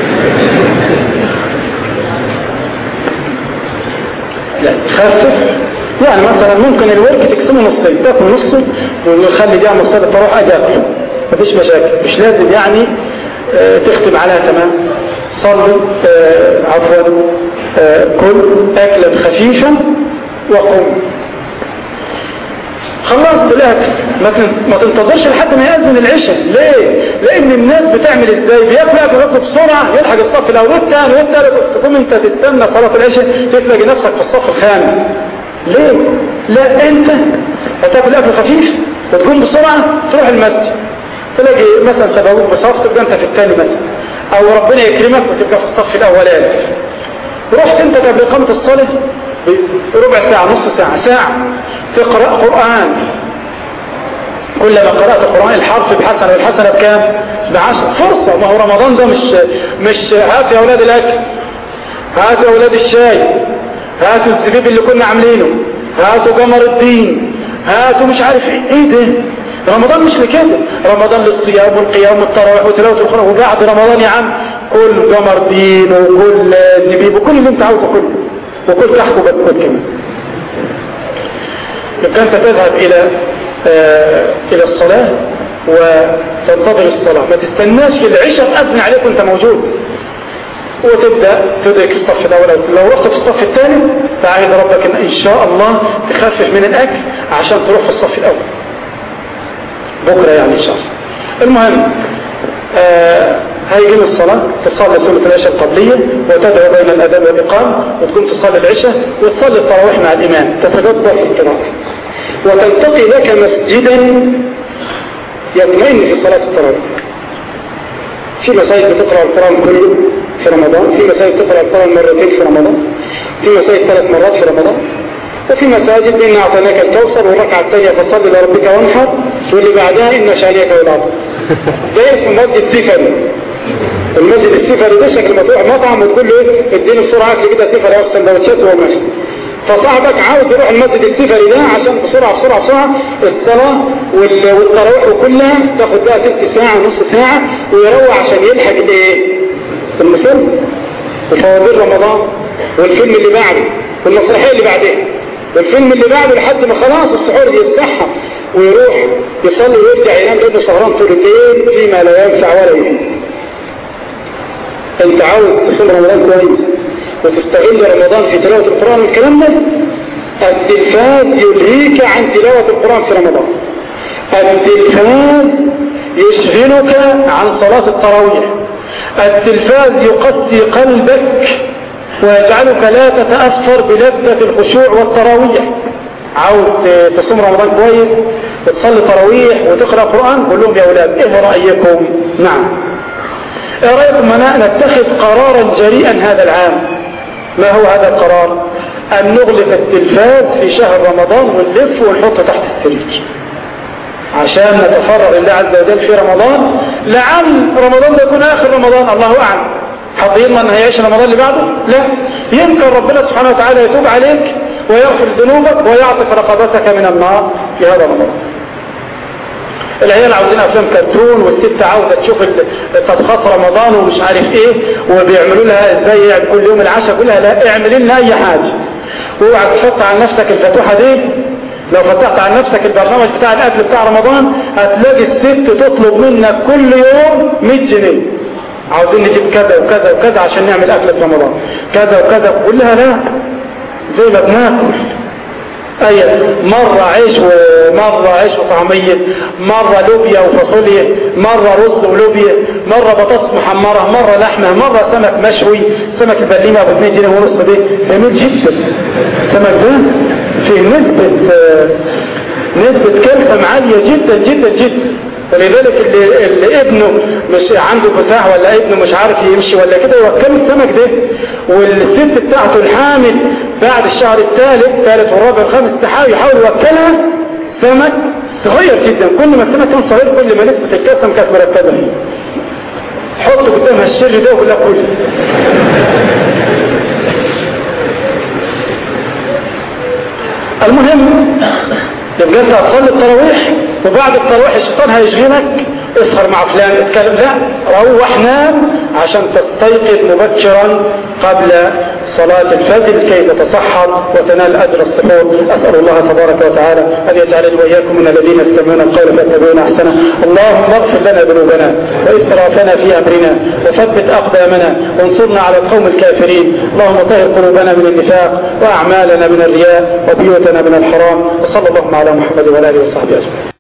لا خفف، يعني مثلا ممكن الورك تقسمه نصين، تاكل نصه ويخلي دي عم الصلاة تروح اجاكل، مفيش مشاكل، مش لازم يعني اه تختم عليها تمام. صلي اه عفوا اه كل اكلا خفيفا وقم. خلصت الاكل ما تنتظرش لحد ما يأذن العشاء. ليه؟ لان الناس بتعمل ازاي؟ بياكل اكل بسرعه يلحق الصف الاول والثاني والثالث، تقوم انت تستنى صلاه العشاء تلاقي نفسك في الصف الخامس. ليه؟ لا انت هتاكل اكل خفيف وتقوم بسرعه تروح المسجد تلاقي مثلا سببوك بصف تبقى انت في الثاني مثلا، او ربنا يكرمك وتبقى في الصف الاولاني. رحت انت قبل اقامه الصلاه بربع ساعه نص ساعه ساعه تقرا قران، كلما قرات القران الحرف بحسنه والحسنه بكام؟ بعشر. فرصه، ما هو رمضان ده مش مش هات يا اولاد الاكل، هات يا اولاد الشاي، هاتوا الزبيب اللي كنا عاملينه، هاتوا قمر الدين، هاتوا مش عارف ايه. ايه ده؟ رمضان مش لكده، رمضان للصيام والقيام والتراويح وتلاوه القران. وبعد رمضان يا عم كل قمر دين وكل زبيب وكل اللي انت عاوزه كله، وكل كحك وبسكوت كمان. يبقى انت تذهب الى آه الى الصلاه وتنتظر الصلاه، ما تستناش العشاء تأذن عليك وانت موجود وتبدا تدرك الصف الاول. لو رحت في الصف الثاني تعاهد ربك ان ان شاء الله تخفف من الاكل عشان تروح في الصف الاول بكره يعني ان شاء الله. المهم آه هيجي الصلاة تصلي سنة العشاء القبلية وتدعو بين الأذان والإقام، وتكون تصلي العشاء وتصلي التراويح مع الإمام، تتدبر في القراءة وتنتقي لك مسجدا يطمئن في صلاة التراويح. في مساجد بتقرأ القرآن كله في رمضان، في مساجد تقرأ القرآن مرتين في رمضان، في مساجد ثلاث مرات في رمضان، وفي مساجد إن أعطيناك الكوثر والركعة الثانية فصلي لربك وانحر واللي بعدها إن شانئك هو الأبتر. ده اسمه مسجد سفري. المسجد السفري ده شكل ما تروح مطعم وتقول له ايه اديني بسرعه اكل كده سفري او سندوتشات وهو ماشي. فصاحبك عاوز يروح المسجد السفري ده عشان بسرعه بسرعه بسرعه الصلاه والتراويح وكلها تاخد بقى تلت ساعه نص ساعه ويروح عشان يلحق الايه؟ المسلم وفواتير رمضان والفيلم اللي بعده والمسرحيه اللي بعدها والفيلم اللي بعده لحد ما خلاص السحور يتسحب ويروح يصلي ويرجع ينام لانه سهران طول الليل فيما لا ينفع ولا يفيد. انت عاوز تصوم رمضان كويس وتستغل رمضان في تلاوة القرآن والكلام ده. التلفاز يلهيك عن تلاوة القرآن في رمضان. التلفاز يشغلك عن صلاة التراويح. التلفاز يقسي قلبك ويجعلك لا تتأثر بلذة الخشوع والتراويح. عاوز تصوم رمضان كويس وتصلي تراويح وتقرأ قرآن قول لهم يا أولاد ايه رأيكم؟ نعم ايه رأيكم أنا نتخذ قرارا جريئا هذا العام. ما هو هذا القرار؟ أن نغلق التلفاز في شهر رمضان ونلف ونحطه تحت السرير عشان نتفرغ لله عز وجل في رمضان. لعل رمضان ده يكون آخر رمضان الله أعلم. حد يضمن أن هيعيش رمضان اللي بعده؟ لا. يمكن ربنا سبحانه وتعالى يتوب عليك ويغفر ذنوبك ويعطف رقبتك من النار في هذا رمضان. العيال عاوزين افلام كرتون والست عاوزه تشوف طبخات رمضان ومش عارف ايه وبيعملوا لها ازاي يعني كل يوم العشاء كلها لا اعمل لنا اي حاجه. واوعى تحط على نفسك الفتوحه دي. لو فتحت على نفسك البرنامج بتاع الاكل بتاع رمضان هتلاقي الست تطلب منك كل يوم مية جنيه. عاوزين نجيب كذا وكذا وكذا عشان نعمل اكل رمضان كذا وكذا. قول لها لا زي ما بناكل أي مرة عيش ومرة عيش وطعمية مرة لوبيا وفاصوليا مرة رز ولوبيا مرة بطاطس محمرة مرة لحمة مرة سمك مشوي. سمك البليمة ابو اتنين جنيه ونص دي جميل جدا. السمك ده فيه نسبة نسبة كالسيوم عالية جدا جدا جدا. ولذلك اللي, اللي ابنه مش عنده كساح ولا ابنه مش عارف يمشي ولا كده يوكله السمك ده. والست بتاعته الحامل بعد الشهر الثالث ثالث والرابع والخامس يحاول يوكلها سمك صغير جدا. كل ما السمك كان صغير كل ما نسبة الكالسيوم كانت مركزة فيه. حط قدامها الشر ده وقول لها كل. المهم يبقى انت هتصلي التراويح وبعد التراويح الشيطان هيشغلك اسهر مع فلان اتكلم. لا روح نام عشان تستيقظ مبكرا قبل صلاة الفجر كي تتصحر وتنال اجر السحور. اسأل الله تبارك وتعالى ان يجعلني واياكم من الذين يستمعون القول فيتبعون احسنه. اللهم اغفر لنا ذنوبنا واسرافنا في امرنا وثبت اقدامنا وانصرنا على القوم الكافرين. اللهم طهر قلوبنا من النفاق واعمالنا من الرياء وبيوتنا من الحرام. وصلى الله على محمد وعلى اله وصحبه اجمعين.